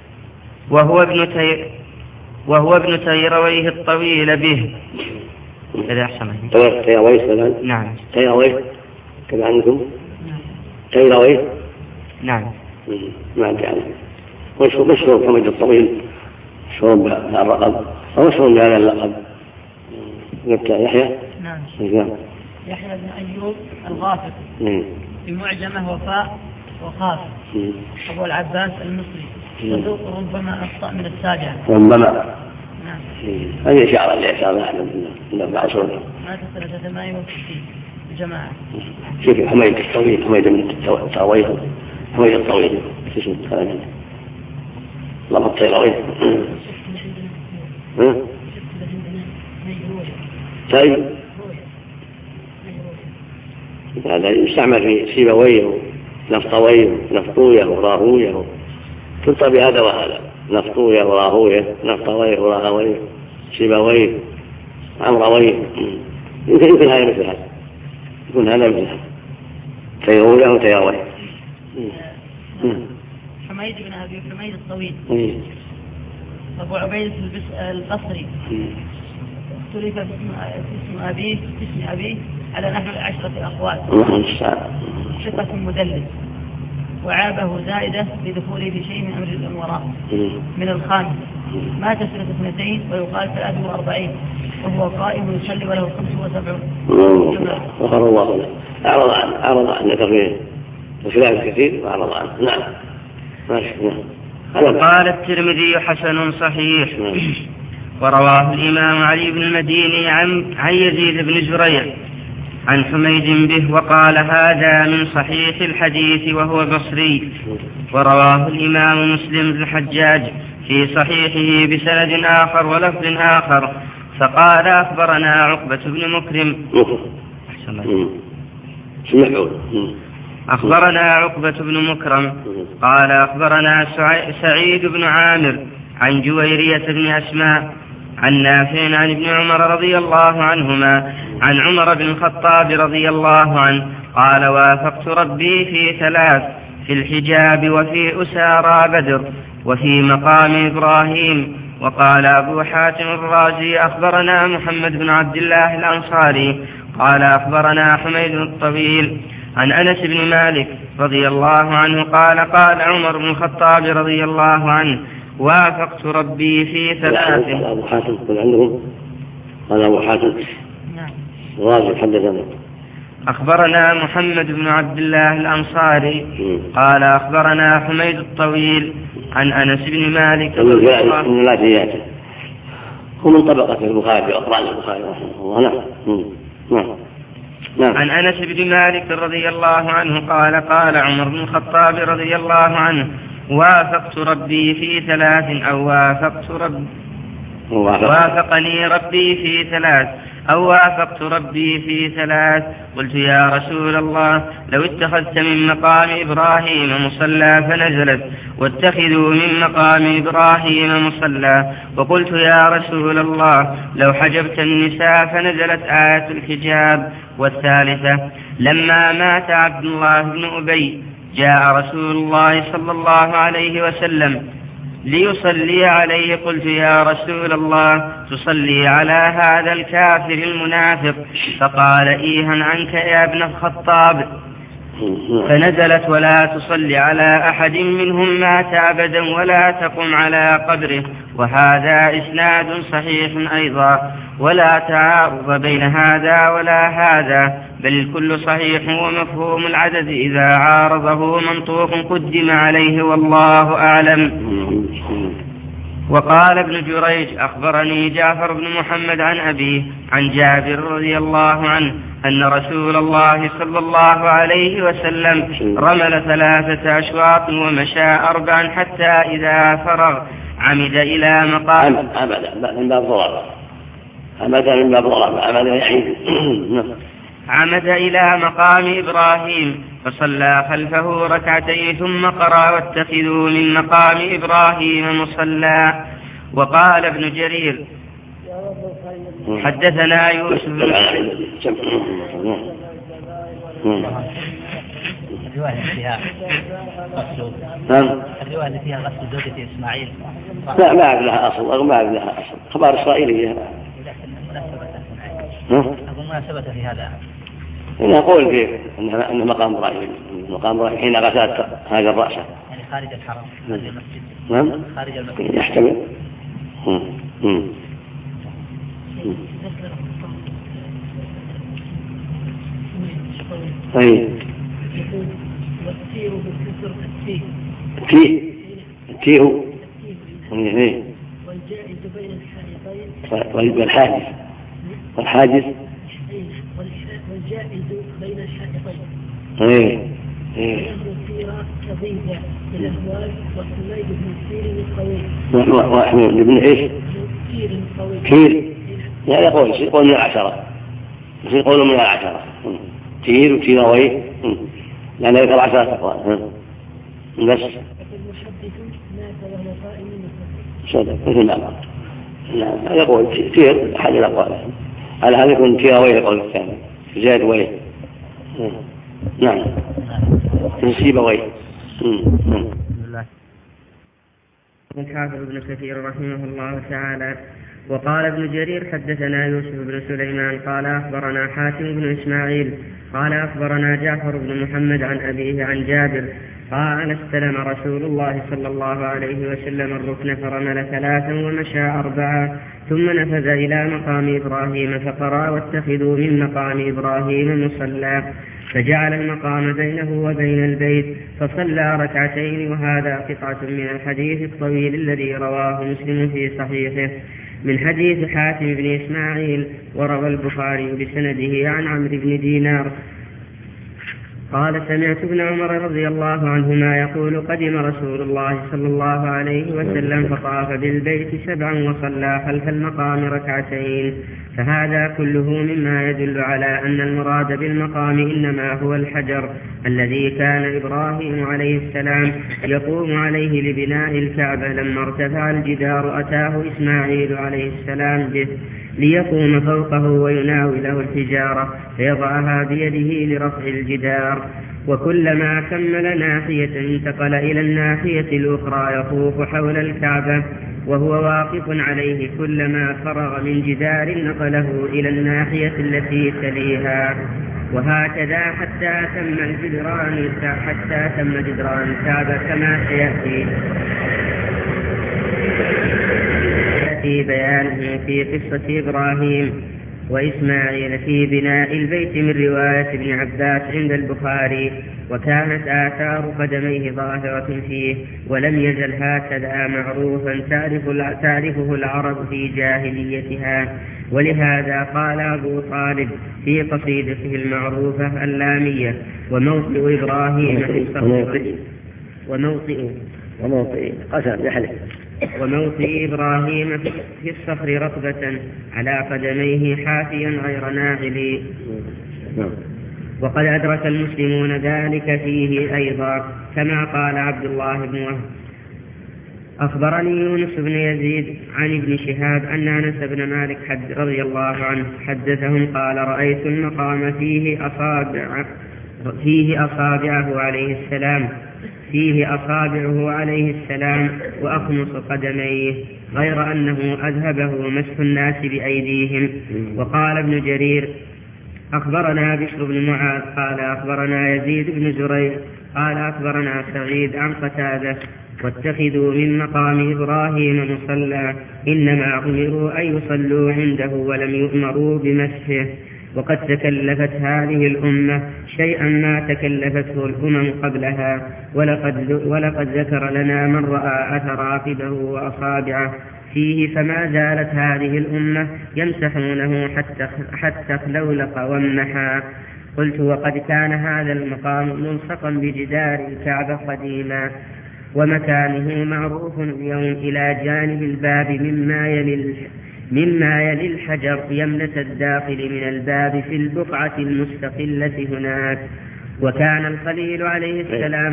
وهو ابن تيرويه الطويل به. هذا أحسن. تيرويه نعم. تيرويه كذا عندكم. تيرويه. نعم. ما أدري عنه. مشهور حميد الطويل، مشهور بهذا اللقب أو مشهور بهذا اللقب. قلت يحيى. نعم. يحيى بن أيوب الغافق. في معجمه وفاء وخاف. أبو العباس المصري. صدوق ربما أخطأ من السابعة. ربما. نعم. هذه إشارة لإحسان أحمد من بعصره. مات سنة 68 جماعة. شوف حميد الطويل، حميد من التراويه، حميد الطويل اسمه خالد. الله الطيراويه. طيب. هذا يستعمل في سيبويه ونفطويه ونفطويه وراهويه، تلطى بهذا وهذا، نفطويه وراهويه، نفطويه وراهويه، سيبويه، عمرويه. يمكن هذا مثل هذا، يكون هذا مثل هذا، تيرويه وتيرويه. حميد بن أبي حميد الطويل. أبو عبيد البصري. اختلف في اسم أبيه على نحو 10 أقوال. ثقة مدلس، وعابه زائدة بدخوله بشيء من أمر الأمراء من الخامس. مات سنة 2 ويقال 43، وهو قائم يصلي وله 75. غفر الله له. أعرض عن ذكر وخلاف كثير وأعرض عنه. نعم. وقال الترمذي حسن صحيح. ورواه الإمام علي بن المديني عن يزيد بن زريع عن حميد به، وقال هذا من صحيح الحديث وهو بصري. ورواه الإمام مسلم بن الحجاج في صحيحه بسند آخر ولفظ آخر، فقال أخبرنا عقبة بن مكرم. أخبرنا عقبة بن مكرم قال أخبرنا سعيد بن عامر عن جويرية بن أسماء عن نافع عن ابن عمر رضي الله عنهما عن عمر بن الخطاب رضي الله عنه قال: وافقت ربي في 3، في الحجاب وفي أسارى بدر وفي مقام إبراهيم. وقال أبو حاتم الرازي أخبرنا محمد بن عبد الله الأنصاري قال أخبرنا حميد الطويل عن أنس بن مالك رضي الله عنه قال قال عمر بن الخطاب رضي الله عنه وافقت ربي في ثلاث. أبو حاتم عندهم قال أبو حاتم الرازي حدثنا أخبرنا محمد بن عبد الله الأنصاري قال أخبرنا حميد الطويل عن أنس بن مالك هو من طبقة البخاري وأقران البخاري رحمه الله. نعم. عن أنس بن مالك رضي الله عنه قال قال عمر بن الخطاب رضي الله عنه وافقت ربي في ثلاث أو وافقني ربي في ثلاث أو وافقت ربي في ثلاث. قلت يا رسول الله لو اتخذت من مقام إبراهيم مصلى فنزلت واتخذوا من مقام إبراهيم مصلى. وقلت يا رسول الله لو حجبت النساء فنزلت آية الحجاب. والثالثة لما مات عبد الله بن أبي جاء رسول الله صلى الله عليه وسلم ليصلي عليه. قلت يا رسول الله تصلي على هذا الكافر المنافق؟ فقال إيها عنك يا ابن الخطاب. فنزلت ولا تصلي على أحد منهم مات أبدا ولا تقم على قبره. وهذا إسناد صحيح أيضا ولا تعارض بين هذا ولا هذا بل الكل صحيح ومفهوم العدد إذا عارضه منطوق قدم عليه والله أعلم. وقال ابن جريج أخبرني جعفر بن محمد عن أبيه عن جابر رضي الله عنه أن رسول الله صلى الله عليه وسلم رمل 3 أشواط ومشى 4 حتى إذا فرغ عمد إلى مقام عمد إلى مقام إبراهيم فصلى خلفه 2 ركعتين ثم قرأ واتخذوا من مقام إبراهيم مصلى. وقال ابن جرير حدثنا يوسف الرواية اللي فيها غسل زوجة إسماعيل لا ما أعرف لها أصل خبر إسرائيلية. أقول مناسبة في هذا هنا قول فيه أنه مقام إبراهيم حين غسلت هذا الرأس يعني خارج الحرم خارج المسجد. نعم خارج المسجد يحتمل. طيب والتير بالكسر التيه والجائز بين الحائطين والحاجز والجائز بين الحائطين والتير كضيزة بالأهوال والسميد بن التير الطويل وأحمد بن إيش كير لا يقول من 10 يقول من 10 تير وتيروي لأن يقول 10 أقوال بس مثل ما يقول تير أحد الأقوال على هذا يكون تيروي يقول الثاني زاد وي. نعم تنسيب وي. الحافظ ابن كثير رحمه الله تعالى. وقال ابن جرير حدثنا يوسف بن سليمان قال أخبرنا حاتم بن إسماعيل قال أخبرنا جعفر بن محمد عن أبيه عن جابر قال استلم رسول الله صلى الله عليه وسلم الركن فرمل 3 ومشى 4 ثم نفذ إلى مقام إبراهيم فقرأ واتخذوا من مقام إبراهيم مصلى فجعل المقام بينه وبين البيت فصلى 2 ركعتين. وهذا قطعة من الحديث الطويل الذي رواه مسلم في صحيحه من حديث حاتم بن إسماعيل. وروى البخاري بسنده عن عمرو بن دينار قال سمعت ابن عمر رضي الله عنهما يقول قدم رسول الله صلى الله عليه وسلم فطاف بالبيت 7 وصلى خلف المقام 2 ركعتين. فهذا كله مما يدل على أن المراد بالمقام إنما هو الحجر الذي كان إبراهيم عليه السلام يقوم عليه لبناء الكعبة. لما ارتفع الجدار أتاه إسماعيل عليه السلام به ليقوم فوقه ويناوله الحجارة فيضعها بيده لرفع الجدار. وكلما كمل ناحية انتقل إلى الناحية الأخرى يطوف حول الكعبة وهو واقف عليه، كلما فرغ من جدار نقله إلى الناحية التي تليها، وهكذا حتى تم جدران الكعبة كما سيأتي بيانه في قصة إبراهيم وإسماعيل في بناء البيت من رواية ابن عباس عند البخاري. وكانت آثار قدميه ظاهرة فيه، ولم يزل هكذا معروفا تعرفه العرب في جاهليتها. ولهذا قال أبو طالب في قصيدته المعروفة اللامية: وموطئ إبراهيم في الصخر وموطئ إبراهيم في الصخر ركبة على قدميه حافيا غير ناعل. وقد أدرك المسلمون ذلك فيه أيضا، كما قال عبد الله بن وهب: أخبرني يونس بن يزيد عن ابن شهاب أن أنس بن مالك رضي الله عنه حدثهم قال: رأيت المقام فيه أصابعه عليه السلام وأخمص قدميه، غير أنه أذهبه مسح الناس بأيديهم. وقال ابن جرير: أخبرنا بشر بن معاذ قال أخبرنا يزيد بن زريع قال أخبرنا سعيد عن قتادة: واتخذوا من مقام إبراهيم مصلى، إنما أمروا أن يصلوا عنده ولم يؤمروا بمسحه. وقد تكلفت هذه الأمة شيئا ما تكلفته الأمم قبلها، ولقد ذكر لنا من رأى أثر عقبه وأصابعه فيه، فما زالت هذه الأمة يمسحونه حتى اخلولق وامنحا. قلت: وقد كان هذا المقام ملصقا بجدار الكعبة قديما، ومكانه معروف اليوم إلى جانب الباب مما يلي الحجر يمنة الداخل من الباب في البقعة المستقلة هناك. وكان الخليل عليه السلام.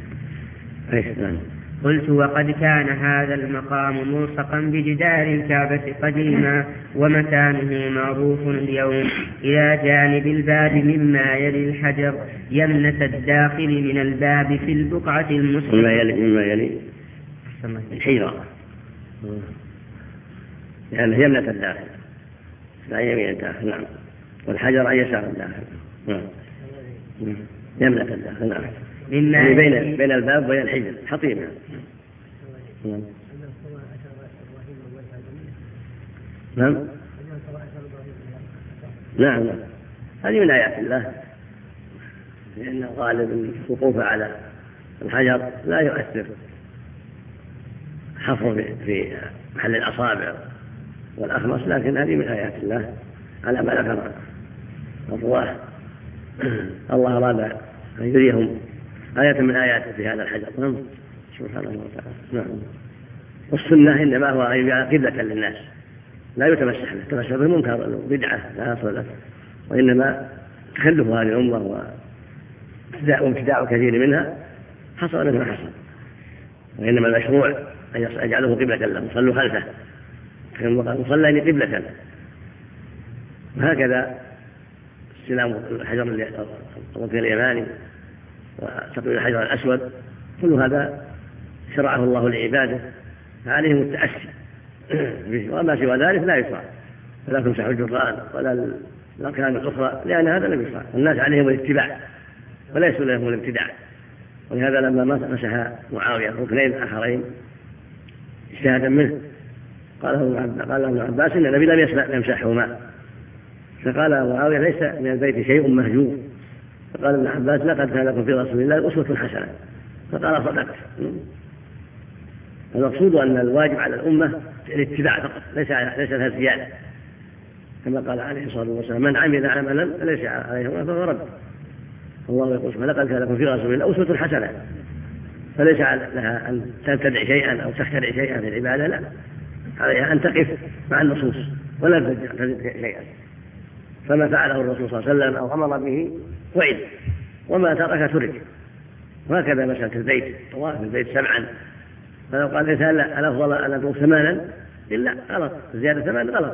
قلت: وقد كان هذا المقام ملصقا بجدار الكعبة قديما، ومكانه معروف اليوم إلى جانب الباب مما يلي الحجر يمنة الداخل من الباب في البقعة المستقلة مما يلي الحجرة، يعني يمنة الداخل لا يمين الداخل. نعم. والحجر أن يسار الداخل. نعم. يمنة الداخل. نعم. يعني بين الباب وبين الحجر حطيم. نعم. نعم. نعم. هذه من آيات الله، لأن غالب الوقوف على الحجر لا يؤثر حفر في محل الأصابع والأخمص، لكن هذه من آيات الله على ما ذكر الرواه. الله أراد أن يريهم آية من آياته في هذا الحجر. سبحانه وتعالى. نعم. والسنة إنما هو أن يجعل قبلة للناس، لا يتمسح به، التمسح به منكر بدعة لا أصل له، وإنما تخلف هذه الأمة وابتداع كثير منها حصل منه ما حصل، وإنما المشروع أن يجعله قبلة له، صلوا خلفه صلى قبلة. وهكذا استلام الحجر الركن اليماني وتقبيل الحجر الأسود، كل هذا شرعه الله لعباده، فعليهم التأسي به، وما سوى ذلك لا يشرع، فلا تمسحوا الجران ولا الأركان الأخرى، لأن هذا لم يشرع. الناس عليهم الاتباع وليس لهم الابتداع. ولهذا لما مسح معاوية ركنين آخرين اجتهادا منه قال ابن عباس إن النبي لم يمسحهما، فقال معاوية ليس من البيت شيء مهجور، فقال ابن عباس لقد كان لكم في رسول الله أسوة حسنة، فقال صدقت. المقصود أن الواجب على الأمة الاتباع فقط، ليس لها زيادة، كما قال عليه الصلاة والسلام: من عمل عملا ليس عليه فهو رد. الله يقول: لقد كان لكم في رسول الله أسوة حسنة، فليس لها أن تبتدع شيئا أو تخترع شيئا في العبادة، لا، عليها أن تقف مع النصوص ولا تبتدع شيئا. فما فعله الرسول صلى الله عليه وسلم أو أمر به وعد، وما ترك ترك. وهكذا مسألة البيت، طواف البيت 7، فلو قال الإنسان لا الأفضل أن أدعو 8 إلا غلط، زيادة 8 غلط،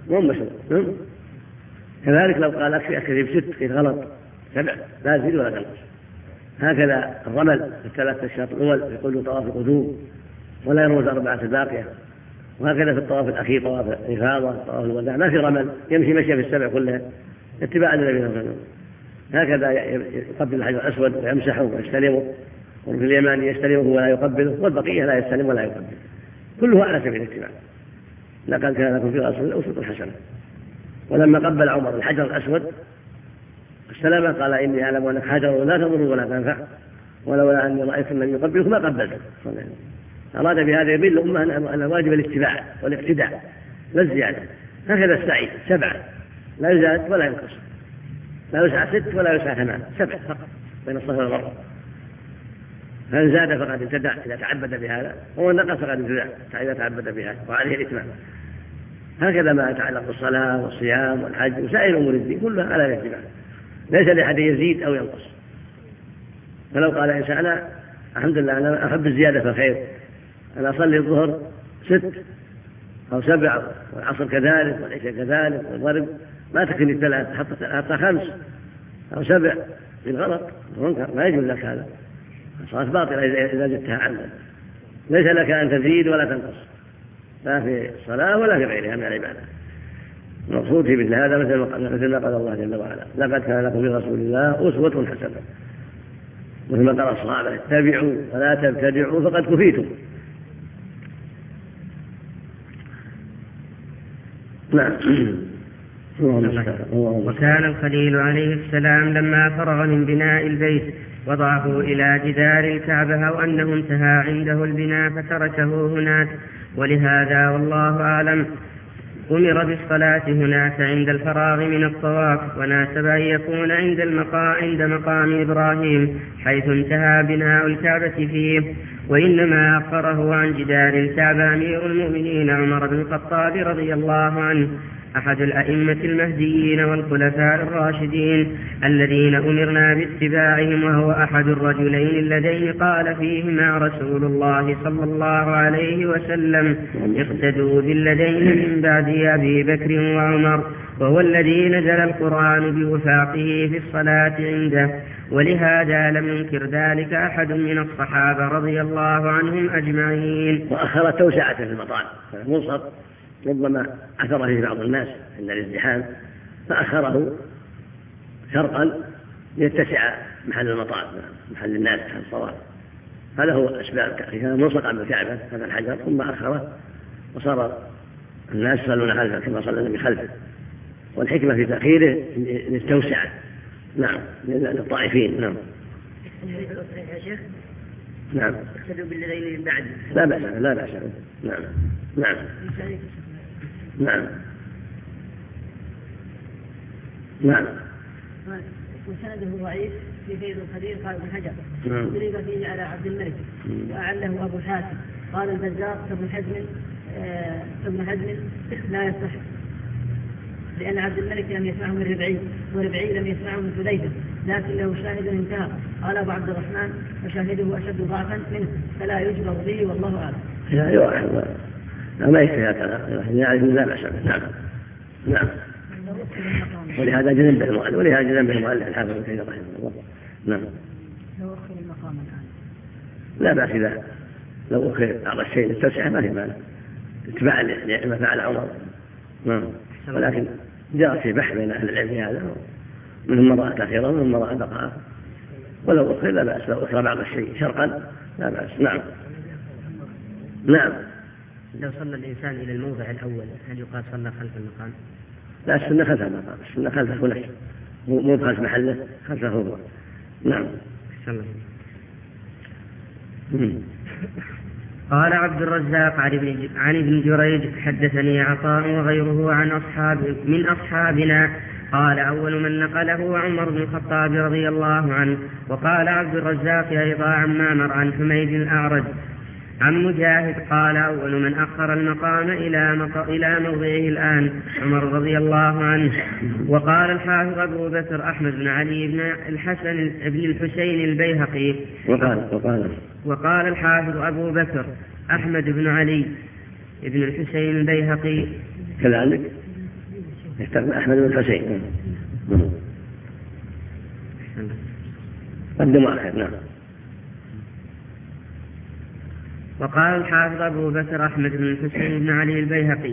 مو مشروع. كذلك لو قال أكفي ب6 قيل غلط 7 لا يزيد ولا تنقص. هكذا الرمل الثلاث أشواط الأول يقول طواف القدوم ولا يرمز 4 الباقية. وهكذا في الطواف الأخير طواف الإفاضة طواف الوداع ما في رمل، يمشي مشي في ال7 كلها اتباعا للنبي صلى الله عليه وسلم. هكذا يقبل الحجر الأسود ويمسحه ويستلمه، وفي اليمن يستلمه ولا يقبله، والبقية لا يستلم ولا يقبل، كله على سبيل الاتباع. لقد كان لكم في رسول الله أسوة حسنة. ولما قبل عمر الحجر الأسود السلامة قال إني أعلم أنك حجر لا تضر ولا تنفع، ولولا أني رأيت النبي يقبلك ما قبلته. أراد بهذا يبين الأمة أن الواجب الاتباع والاقتداء لا الزيادة. هكذا السعي 7 لا يزاد ولا ينقص، لا يسعى 6 ولا يسعى 8، 7 فقط بين الصفا والمروة. فإن زاد فقد ابتدع إذا تعبد بهذا، ومن نقص فقد ابتدع إذا تعبد بهذا، وعليه الإتمام. هكذا ما يتعلق بالصلاة والصيام والحج وسائر أمور الدين كلها على الاتباع، ليس لأحد يزيد أو ينقص. فلو قال إنسان أنا الحمد لله أنا أحب الزيادة في الخير، أنا أصلي الظهر 6 أو 7 والعصر كذلك والعشاء كذلك والمغرب ما تكفيني 3 حتى 5 أو 7 بالغلط والمنكر، ما يجوز لك هذا، الصلاة باطلة إذا زدتها عمدا. ليس لك أن تزيد ولا تنقص لا في الصلاة ولا في غيرها من العبادة. المقصود في مثل هذا مثل ما قال الله جل وعلا لقد كان لكم في رسول الله أسوة حسنة، مثل ما قال الصحابة اتبعوا ولا تبتدعوا فقد كفيتم. نعم. وكان الخليل عليه السلام لما فرغ من بناء البيت وضعه إلى جدار الكعبة أو أنه انتهى عنده البناء فتركه هناك، ولهذا والله أعلم أمر بالصلاة هناك عند الفراغ من الطواف، وناسب أن يكون عند مقام إبراهيم حيث انتهى بناء الكعبة فيه، وإنما أخره عن جدار الكعبة أمير المؤمنين عمر بن الخطاب رضي الله عنه أحد الأئمة المهديين والخلفاء الراشدين الذين أمرنا باتباعهم، وهو أحد الرجلين اللذين قال فيهما رسول الله صلى الله عليه وسلم اقتدوا بالذين من بعد أبي بكر وعمر، وهو الذي نزل القرآن بوفاقه في الصلاة عنده، ولهذا لم ينكر ذلك أحد من الصحابة رضي الله عنهم أجمعين. وأخر توسعة في المطار المنصب ربما أثر فيه بعض الناس عند الازدحام فأخره شرقا ليتسع محل المطار محل الناس محل الصواب. هذا هو أسباب كان ملصقا بالكعبة هذا الحجر ثم أخره وصار الناس يصلون خلفه كما صلى النبي خلفه، والحكمة في تأخيره للتوسعة. نعم للطائفين. نعم. يا شيخ. نعم. اقتدوا بالذين من بعد. لا بأس لا بأس. نعم. نعم. نعم. نعم. وسنده ضعيف في فيض القدير قال ابن حجر ضرب فيه على عبد الملك وأعله أبو حاتم. قال البزار ابن حزم لا يصح لأن عبد الملك لم يسمعه من ربعي وربعي لم يسمعه من حذيفة لكن له شاهد انتهى. قال أبو عبد الرحمن وشاهده أشد ضعفا منه فلا يجبر به والله أعلم. ما يكفي هكذا يعني لا بأس. نعم. نعم. ولهذا جزم به المؤلف الحافظ ابن كثير رحمه الله. نعم. لو أخر المقام الآن لا بأس إذا لو أخر بعض الشيء للتوسعة ما في مانع اتباعا لما فعل عمر. نعم. ولكن جاء في بحث بين أهل العلم هذا منهم من رأى تأخيرا ومنهم من رأى بقاء، ولو أخر لا بأس لو أخر بعض الشيء شرقا لا بأس. نعم. نعم. لو صلى الإنسان إلى الموضع الأول هل يقال صلى خلف المقام؟ لا السنة خلف المقام، السنة خلفه نفسه مو خلف محله خلفه هو. نعم. قال عبد الرزاق عن ابن جريج حدثني عطاء وغيره من أصحابنا قال أول من نقله عمر بن الخطاب رضي الله عنه. وقال عبد الرزاق أيضا عن معمر عن حميد الأعرج عن مجاهد قال أول من أخر المقام إلى موضعه الآن عمر رضي الله عنه. وقال الحافظ أبو بكر أحمد بن علي بن الحسين البيهقي وقال الحافظ أبو بكر أحمد بن علي بن الحسين البيهقي كذلك يحتاج أحمد بن الحسين. قدموا آخر. نعم. وقال الحافظ أبو بكر أحمد بن الحسين بن علي البيهقي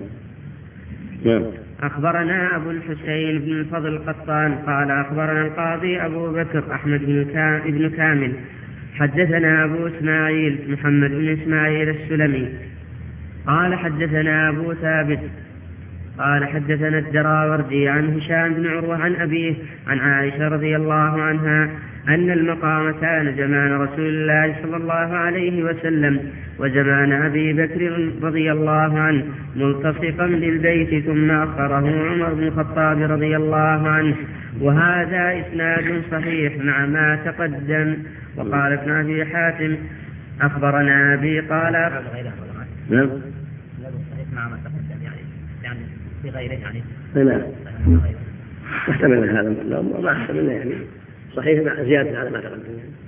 أخبرنا أبو الحسين بن الفضل القطان قال أخبرنا القاضي أبو بكر أحمد بن كامل حدثنا أبو إسماعيل محمد بن إسماعيل السلمي قال حدثنا أبو ثابت قال حدثنا الدراوردي عن هشام بن عروة عن أبيه عن عائشة رضي الله عنها أن المقام كان زمان رسول الله صلى الله عليه وسلم وزمان أبي بكر رضي الله عنه ملتصقا بالبيت ثم أخره عمر بن الخطاب رضي الله عنه. وهذا إسناد صحيح مع ما تقدم. وقال ابن أبي حاتم أخبرنا أبي قال نعم مع ما تقدم يعني بغيره يعني لا احتمل هذا ما احتملنا يعني صحيح مع زيادة على ما تقدم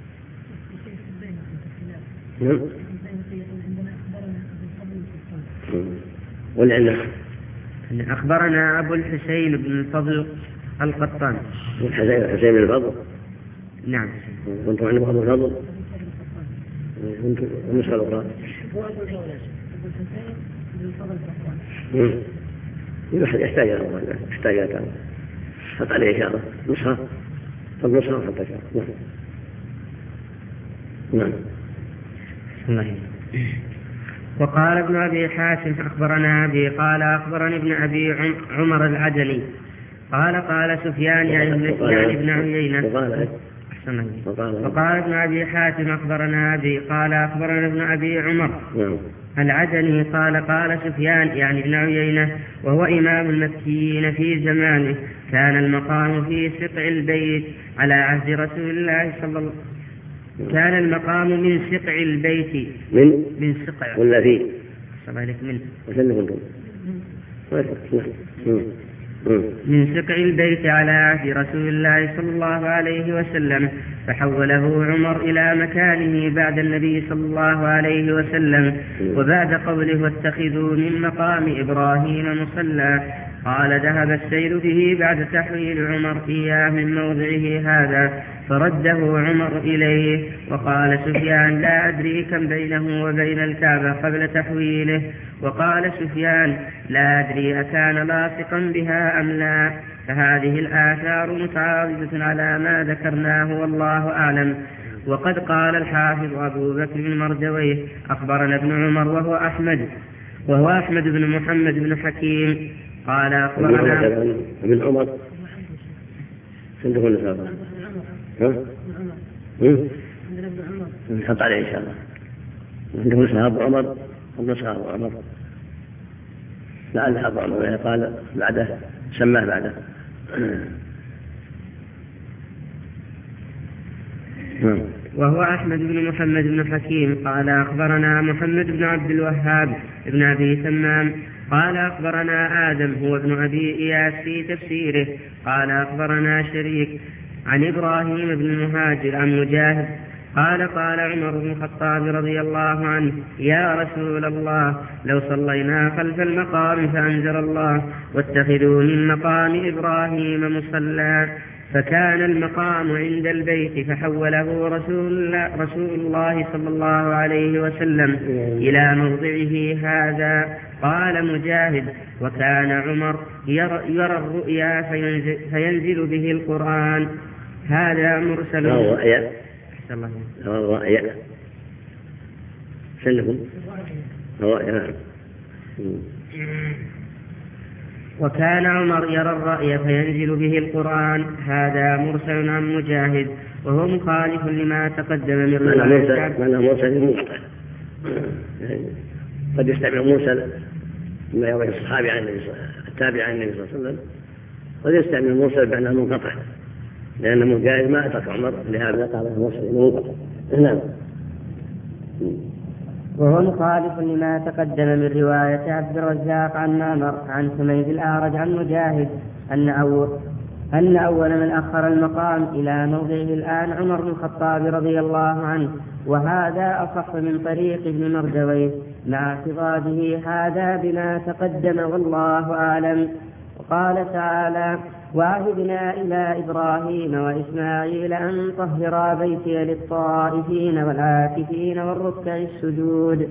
يعني. ولعلم أخبرنا أبو الحسين بن الفضل القطان الحسين بن الفضل. نعم. كنتم عند أبو الفضل كنتم النسخة الأخرى يحتاج إلى حط عليه إشارة نسخة فالنسخة وحط إشارة. نعم. نعم. وقال ابن أبي حاتم أخبرنا أبي قال أخبرني ابن أبي عمر العدني قال سفيان يعني ابن عيينة وقال ابن أبي حاتم أخبرنا أبي قال أخبرنا ابن أبي عمر العدني قال سفيان يعني ابن عيينة وهو إمام المكيين في زمانه كان المقام في سقع البيت على عهد رسول الله صلى الله عليه وسلم. كان المقام من سقع البيت من سقع ولا فيه من سقع البيت على عهد رسول الله صلى الله عليه وسلم فحوله عمر إلى مكانه بعد النبي صلى الله عليه وسلم وبعد قوله واتخذوا من مقام إبراهيم مصلى. قال ذهب السيل به بعد تحويل عمر إياه من موضعه هذا فرده عمر إليه. وقال سفيان لا أدري كم بينه وبين الكعبة قبل تحويله. وقال سفيان لا أدري أكان لاصقا بها أم لا. فهذه الآثار متعارضة على ما ذكرناه والله أعلم. وقد قال الحافظ أبو بكر بن مردويه أخبرنا ابن عمر وهو أحمد بن محمد بن حكيم قال أخبرنا ابن عمر عندكم نسابة نحط عليه إن شاء الله عندكم نسابة عمر النسابة عمر لعل أبو عمر قال بعده سماه بعده. وهو أحمد بن محمد بن حكيم قال أخبرنا محمد بن عبد الوهاب بن أبي تمام قال أخبرنا آدم هو ابن أبي إياس في تفسيره قال أخبرنا شريك عن إبراهيم بن المهاجر عن مجاهد قال عمر بن الخطاب رضي الله عنه يا رسول الله لو صلينا خلف المقام فأنزل الله واتخذوا من مقام إبراهيم مصلى. فكان المقام عند البيت فحوله رسول الله صلى الله عليه وسلم إلى موضعه هذا. قال مجاهد وكان عمر يرى الرؤيا فينزل به القرآن. هذا مرسل الرؤيا سلكم الرؤيا. وكان عمر يرى الرأي فينزل به القرآن. هذا مرسل عن مجاهد وهو مخالف لما تقدم من مرسل قد يستعمل مرسل ما يروي الصحابي عن التابع عن النبي صلى الله عليه وسلم قد يستعمل مرسل بأنه منقطع لأن مجاهد ما أترك عمر لهذا قال مرسل منقطع. نعم. وهو مخالف لما تقدم من رواية عبد الرزاق عن معمر عن حميد الأعرج عن مجاهد أن أول من أخر المقام إلى موضعه الآن عمر بن الخطاب رضي الله عنه. وهذا أصح من طريق ابن مردويه مع اعتضاده هذا بما تقدم والله أعلم. قال تعالى: وعهدنا إلى إبراهيم وإسماعيل أن طهرا بيتي للطائفين والعاكفين والركع السجود.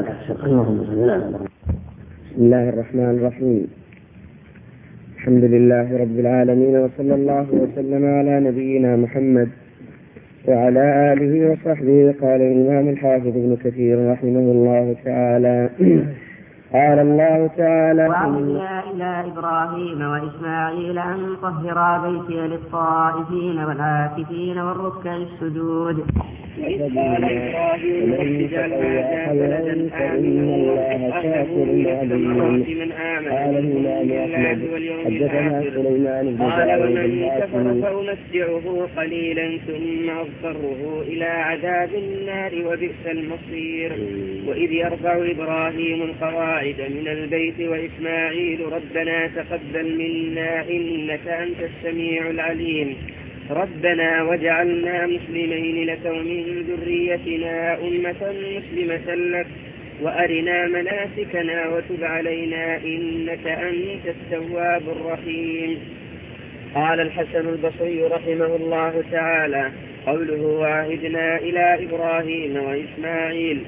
بسم الله الرحمن الرحيم. الحمد لله رب العالمين، وصلى الله وسلم على نبينا محمد وعلى آله وصحبه. قال الإمام الحافظ ابن كثير رحمه الله تعالى: قال الله تعالى: وعهدنا إلى إبراهيم وإسماعيل أن طهرا بيتي للطائفين والعاكفين والركع السجود. وإذ قال إبراهيم: رب اجعل هذا بلدا آمنا واهدنا من آمن بالله واليوم الآخر. قال: ومن كفر فأمتعه قليلا ثم أضطره إلى عذاب النار وبئس المصير. وإذ يرفع إبراهيم القواعد من البيت وإسماعيل ربنا تقبل منا إنك أنت السميع العليم ربنا واجعلنا مسلمين لك ومن ذريتنا أمة مسلمة لك وأرنا مناسكنا وتب علينا إنك أنت التواب الرحيم. قال الحسن البصري رحمه الله تعالى: قوله وعهدنا إلى إبراهيم وإسماعيل،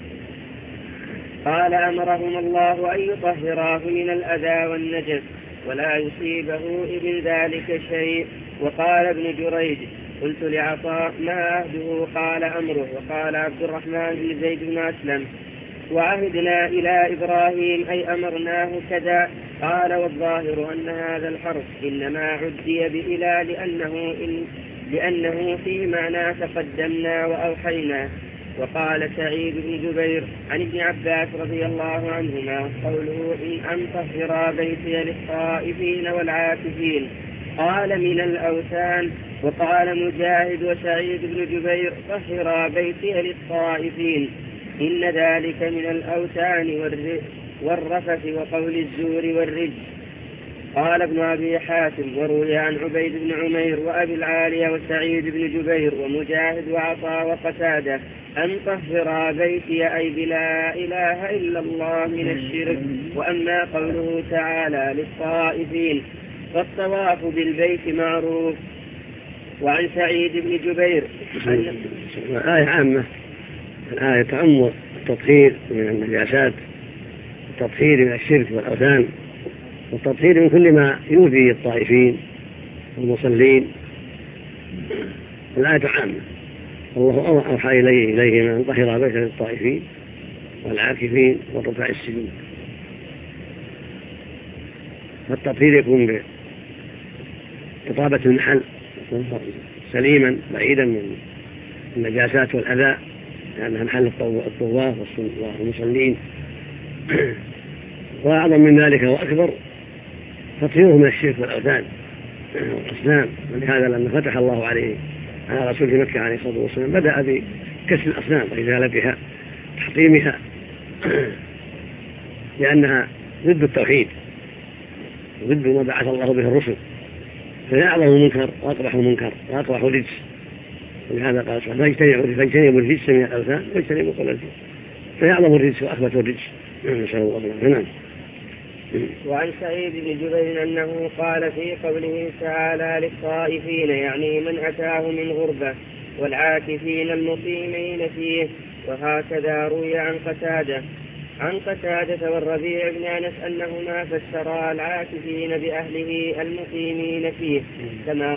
قال: أمرهم الله أن يطهراه من الأذى والنجس ولا يصيبه من ذلك شيء. وقال ابن جريج: قلت لعطاء: ما عهده؟ قال: أمره. وقال عبد الرحمن بن زيد بن أسلم: وعهدنا إلى إبراهيم أي أمرناه كذا. قال: والظاهر أن هذا الحرف إنما عدي بإلى لأنه في معنى تقدمنا وأوحينا. وقال سعيد بن جبير عن ابن عباس رضي الله عنهما قوله: أن طهرا بيتي للطائفين والعاكفين، قال: من الأوثان. وقال مجاهد وسعيد بن جبير: طهرا بيتي للطائفين، إن ذلك من الأوثان والرفث وقول الزور والرجس. قال ابن أبي حاتم: وروي عن عبيد بن عمير وأبي العالية وسعيد بن جبير ومجاهد وعطاء وقتادة أن طهرا بيتي أي بلا إله إلا الله من الشرك. وأما قوله تعالى للطائفين فالطواف بالبيت معروف. وعن سعيد بن جبير آية عامة، الآية تعم التطهير من النجاسات، التطهير من الشرك والأوثان، والتطهير من كل ما يؤذي الطائفين والمصلين. الآية عامة، الله أوحى إليهم أن طهر بيت للطائفين والعاكفين والركع السجود. فالتطهير يكون بإطابة المحل سليما بعيدا من النجاسات والأذى، لأنها محل الطواف والمصلين. وأعظم من ذلك وأكبر تطهيره من الشرك والأوثان والأصنام. ولهذا لما فتح الله عليه على رسول في مكة عليه الصلاة والسلام بدأ بكسر الأصنام وإزالتها تحطيمها، لأنها ضد التوحيد ضد ما بعث الله به الرسل، فهي أعظم منكر وأقبح منكر وأقبح رجس. ولهذا قال فاجتنبوا الرجس من الأوثان واجتنبوا قول الزور، فهي أعظم الرجس وأخبث الرجس. نسأل الله العافية. وعن سعيد بن جبير أنه قال في قوله تعالى للطائفين يعني من أتاه من غربة والعاكفين المقيمين فيه. وهكذا روي عن قتادة والربيع بن أنس أنهما فسرا العاكفين بأهله المقيمين فيه كما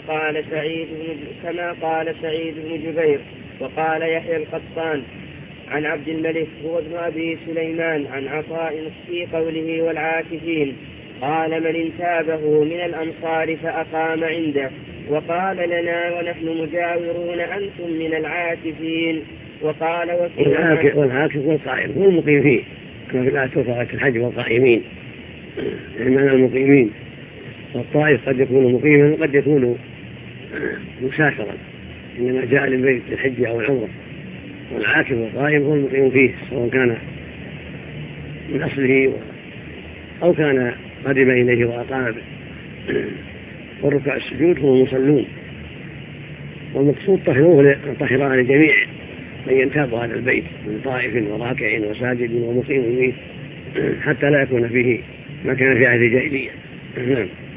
قال سعيد بن جبير. وقال يحيى القطان عن عبد الملك هو ابن أبي سليمان عن عطاء في قوله والعاكفين قال من انتابه من الأنصار فأقام عنده. وقال لنا ونحن مجاورون أنتم من العاكفين. وقال والعاكف والقائم هو المقيم فيه كما في الآية في الحج والقائمين، معنى المقيمين. والطائف قد يكون مقيما وقد يكون مسافرا إنما جاء للبيت للحج أو العمرة. والعاكف والقائم هو المقيم فيه سواء كان من أصله أو كان قدم إليه وأقام به. والركع السجود هم المصلون، والمقصود طهران لجميع من ينتاب هذا البيت من طائف وراكع وساجد ومقيم فيه حتى لا يكون فيه ما كان في عهد الجاهلية.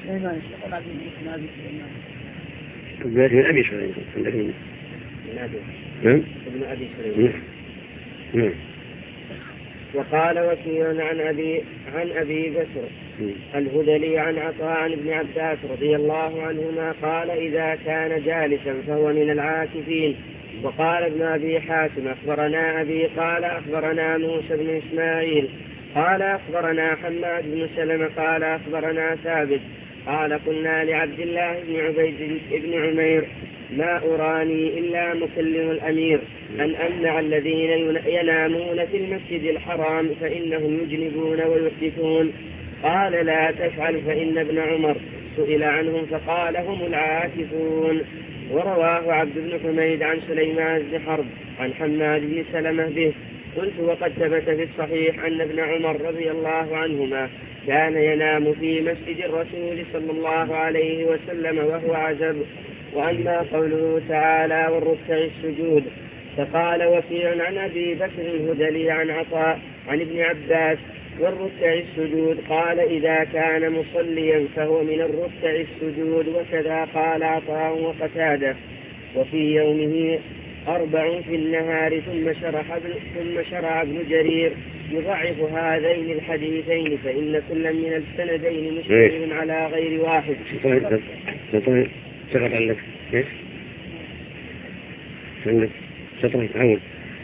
سليمان يقول عبد بن أبي سليمان. البيت من أبي سليمان عندك من نادر. نعم. ابن أبي سليمان. نعم. وقال وكيع عن أبي بكر الهذلي عن عطاء عن ابن عباس رضي الله عنهما قال إذا كان جالسا فهو من العاكفين. وقال ابن أبي حاتم أخبرنا أبي قال أخبرنا موسى بن إسماعيل قال أخبرنا حماد بن سلمة قال أخبرنا ثابت قال قلنا لعبد الله بن عبيد بن عمير ما أراني إلا مكلم الأمير أن أمنع الذين ينامون في المسجد الحرام فإنهم يجنبون ويحدثون. قال لا تفعل فإن ابن عمر سئل عنهم فقال هم العاكفون. ورواه عبد بن حميد عن سليمان بن حرب عن حماد بن سلمة به. قلت وقد ثبت في الصحيح أن ابن عمر رضي الله عنهما كان ينام في مسجد الرسول صلى الله عليه وسلم وهو عزب. وأما قوله تعالى والركع السجود فقال وكيع عن أبي بكر الهذلي عن عطاء عن ابن عباس والركع السجود قال إذا كان مصليا فهو من الركع السجود. وكذا قال عطاء وقتادة. وفي يومه 4 في النهار ثم شرع ابن جرير يضعف هذين الحديثين فإن كل من السندين مشتمل على غير واحد. سقط عندك ايش؟ عندك سطر عود.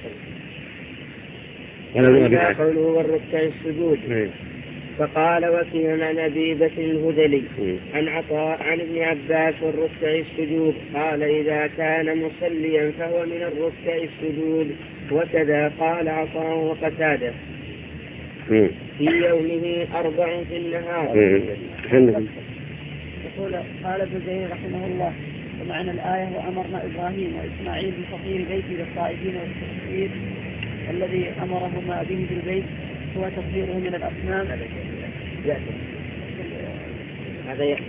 قوله والركع السجود فقال وكيع عن أبي بكر الهذلي عن عطاء عن ابن عباس والركع السجود قال إذا كان مصليا فهو من الركع السجود. وكذا قال عطاء وقتادة. في يومه 4 في النهار. يقول قال ابن جرير رحمه الله ومعنى الآية وأمرنا إبراهيم وإسماعيل بتطهير بيتي للطائفين والتطهير الذي أمرهما به بالبيت هو تطهيره من الأصنام. هذا يأتي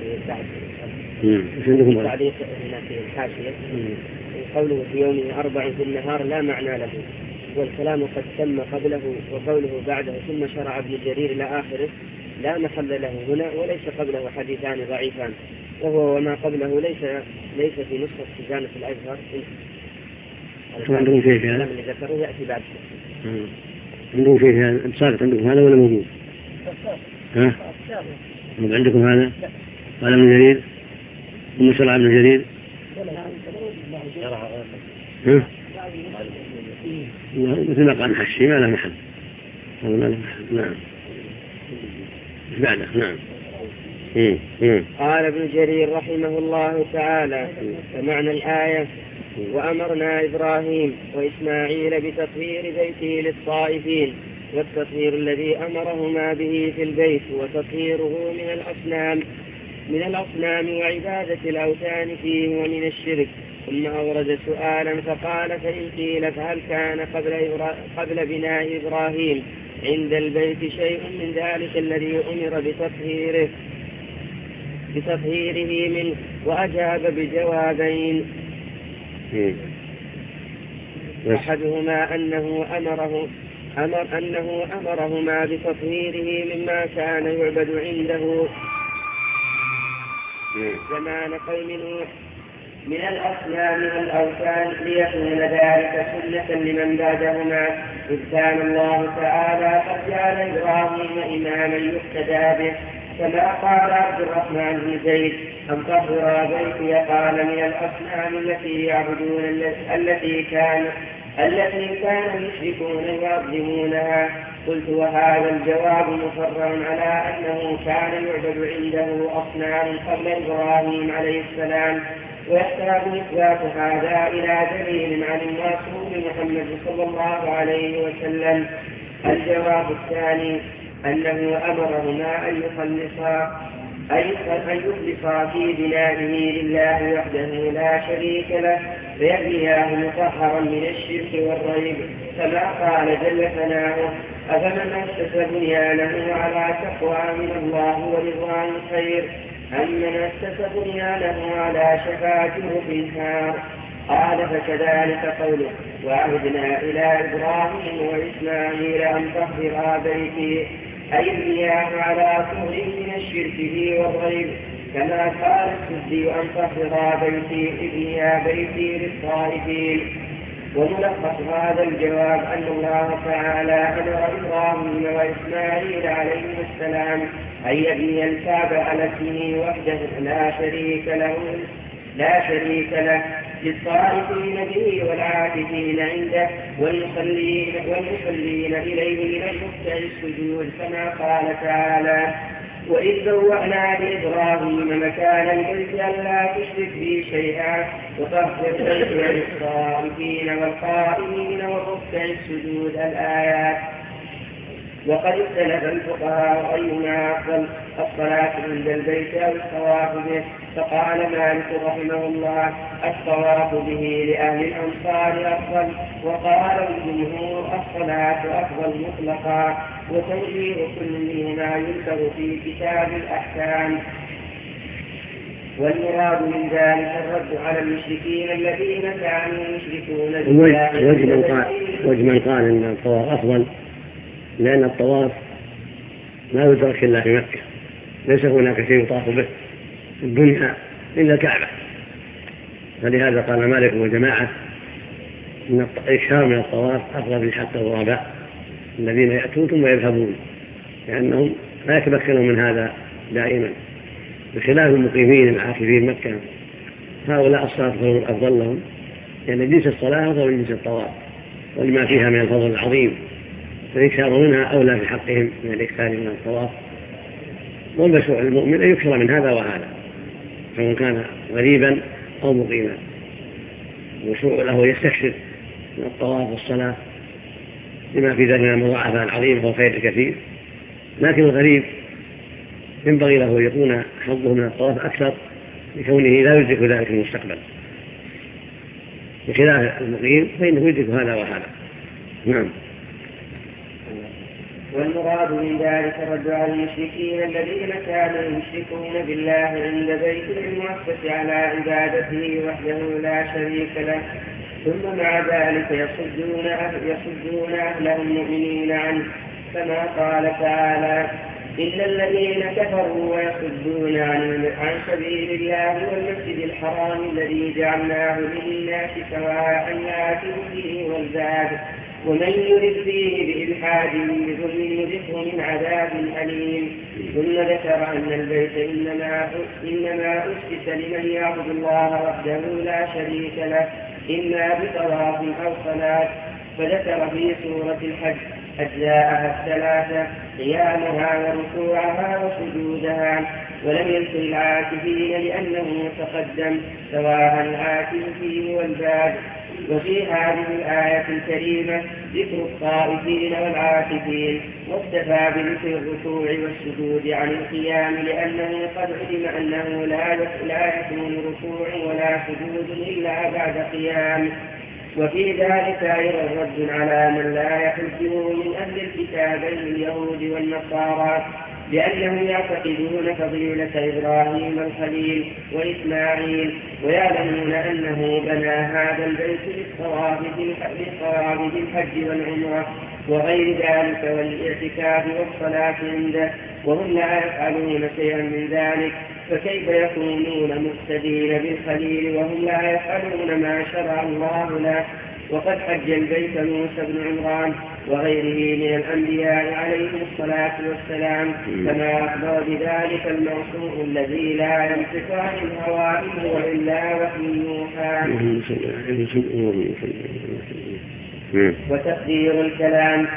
بعد هنا في الحاشية قوله في يومه 4 في النهار لا معنى له والكلام قد تم قبله. وقوله بعده ثم شرع ابن جرير إلى آخره لا محل له هنا وليس قبله حديثان ضعيفان وهو وما قبله ليس في نسخة خزانة الأزهر. عندهم شيء في هذا؟ اللي ذكره يأتي بعد. عندهم شيء في هذا؟ ساقط عندكم هذا ولا موجود؟ ها؟ عندكم هذا؟ قال ابن جرير ثم شرع ابن جرير. مثل ما قال حشي ما له محل. نعم. بعده. نعم. قال ابن جرير رحمه الله تعالى فمعنى الآية وأمرنا إبراهيم وإسماعيل بتطهير بيته للطائفين والتطهير الذي أمرهما به في البيت وتطهيره من الأصنام وعبادة الأوثان فيه ومن الشرك. ثم أورد سؤالا فقال فإن قيل فهل كان قبل بناء إبراهيم عند البيت شيء من ذلك الذي أمر بتطهيره منه؟ وأجاب بجوابين. أحدهما أنه أمرهما بتطهيره مما كان يعبد عنده زمان قوم نوح من الأصنام والأوثان ليكون ذلك سنة لمن بعدهما إذ كان الله تعالى قد جعل إبراهيم إماما يقتدى به كما قال عبد الرحمن بن زيد أن طهر بيتي قال من الأصنام التي يعبدون التي كان المشركون يعظمونها. قلت وهذا الجواب مفرع على أنه كان يعبد عنده أصنام قبل إبراهيم عليه السلام ويحتاج إثبات هذا إلى دليل عن الرسول محمد صلى الله عليه وسلم. الجواب الثاني أنه أمرهما أن يخلصا في بنائه لله وحده لا شريك له فيبنياه مطهرا من الشرك والريب كما قال جل ثناؤه أفمن أسس بنيانه على تقوى من الله ورضوان خير أمن أسس بنيانه على شفا جرف النار. قال فكذلك قوله وعهدنا إلى إبراهيم وإسماعيل أن طهرا بيتي أي المياه على طهر من الشرك والريب كما قال السدي أن طهرا بيتي ابنيا بيتي للطائفين. وملخص هذا الجواب أن الله تعالى أمر إبراهيم وإسماعيل عليهما السلام أن يبني الكعبة على اسمه وحده لا شريك له للطائفين به والعاكفين عنده والمصلين إليه من الركع السجود، كما قال تعالى: وإذ بوأنا لإبراهيم مكان البيت ألا تشرك بي شيئا وطهر بيتي للطائفين والقائمين والركع السجود. الآيات. وقد اختلف الفقهاء أيهما أفضل، الصلاة عند البيت أو الطواف به، فقال مالك رحمه الله: الطواف به لأهل الأمصار أفضل، وقال الجمهور: الصلاة أفضل مطلقا، وتوجيه كل ما يذكر في كتاب الأحكام. والمراد من ذلك الرد على المشركين الذين كانوا يشركون بالله. وجمن قال إن الطواف أفضل لأن الطواف لا يدرك إلا في مكة، ليس هناك شيء يطاف به في الدنيا إلا الكعبة، فلهذا قال مالك وجماعة إن الإكثار من الطواف أفضل حتى الغرباء الذين يأتون ثم يذهبون، لأنهم لا يتمكنون من هذا دائما، بخلاف المقيمين العاكفين مكة. هؤلاء الصلاة أفضل لهم، يعني جنس الصلاة أفضل من جنس الطواف ولما فيها من الفضل العظيم، فالإكثار منها أولى في حقهم من الإكثار من الطواف. والمشروع المؤمن أن يكثر من هذا وهذا سواء كان غريبا أو مقيما. المشروع له يستكثر من الطواف والصلاة لما في ذلك من المضاعفة العظيمة والخير الكثير، لكن الغريب ينبغي له أن يكون حظه من الطواف أكثر لكونه لا يدرك ذلك في المستقبل، بخلاف المقيم فإنه يدرك هذا وهذا. نعم. والمراد من ذلك الرد على المشركين الذين كانوا يشركون بالله عند بيته المؤسس على عبادته وحده لا شريك له، ثم مع ذلك يصدون أهله المؤمنين عنه، كما قال تعالى: إن الذين كفروا ويصدون عن سبيل الله والمسجد الحرام الذي جعلناه للناس سواء الآكل فيه والباد ومن يرد فيه بإلحاد بظلم يذقه من عذاب أليم. ثم ذكر أن البيت إنما أسس لمن يعبد الله وحده لا شريك له إما بطواف أو صلاة، فذكر في سورة الحج أجزاءها الثلاثة: قيامها وركوعها وسجودها، ولم يذكر العاكفين لأنه تقدم سواء العاكف فيه والباد. وفي هذه الآية الكريمة ذكر الطائفين والعاكفين، واكتفى بذكر الركوع والسجود عن القيام لأنه قد علم أنه لا يكون ركوع ولا سجود إلا بعد قيام. وفي ذلك أيضا رد على من لا يحجه من أهل الكتابين اليهود والنصارى، لأنهم يعتقدون فضيلة إبراهيم الخليل وإسماعيل، ويعلمون أنه بنى هذا البيت للطواف بالحج والعمرة وغير ذلك والاعتكاف والصلاة عنده، وهم لا يفعلون شيئا من ذلك، فكيف يكونون مقتدين بالخليل وهم لا يفعلون ما شرع الله له؟ وقد حج البيت موسى بن عمران وغيره من الأنبياء عليهم الصلاة والسلام، كما أخبر بذلك المرسول الذي لا ينطق عن الهوى إن هو إلا وحي يوحى. وتقدير الكلام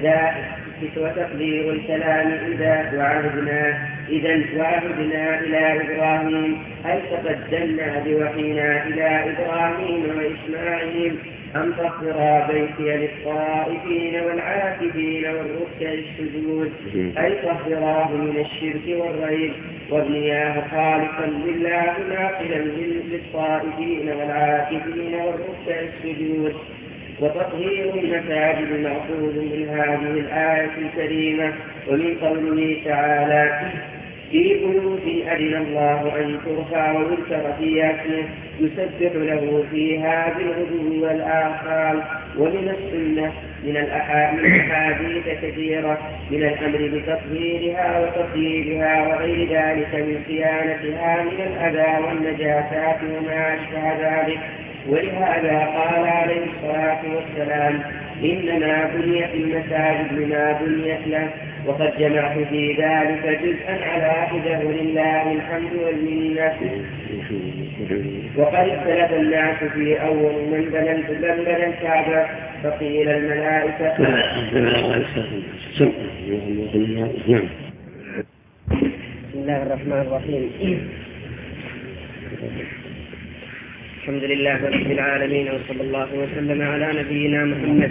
إذا وعهدنا إلى إبراهيم أي تقدمنا بوحينا إلى إبراهيم وإسماعيل أن طهرا بيتي للطائفين والعاكفين والركع السجود، أي طهراه من الشرك والريب وابنياه خالقا لله ناقلا للطائفين والعاكفين والركع السجود. وتطهير المساجد مأخوذ من هذه الآية الكريمة ومن قوله تعالى: في بيوت أذن الله أن ترفع ويذكر فيها اسمه يسبح له فيها بالغدو والآصال. ومن السنة من الأحاديث كثيرة من الأمر بتطهيرها وتطيبها وغير ذلك من صيانتها من الأذى والنجاسات وما أشبه ذلك. ولهذا قال عليه الصلاة والسلام إنما بنيت المساجد لما بنيت له. وقد جمعت في ذلك جزءا على حده لله الحمد والمنة. وقد اختلف الناس في أول من بنى الكعبة فقيل الملائكة. بسم الله الرحمن الرحيم. الحمد لله رب العالمين وصلى الله وسلم على نبينا محمد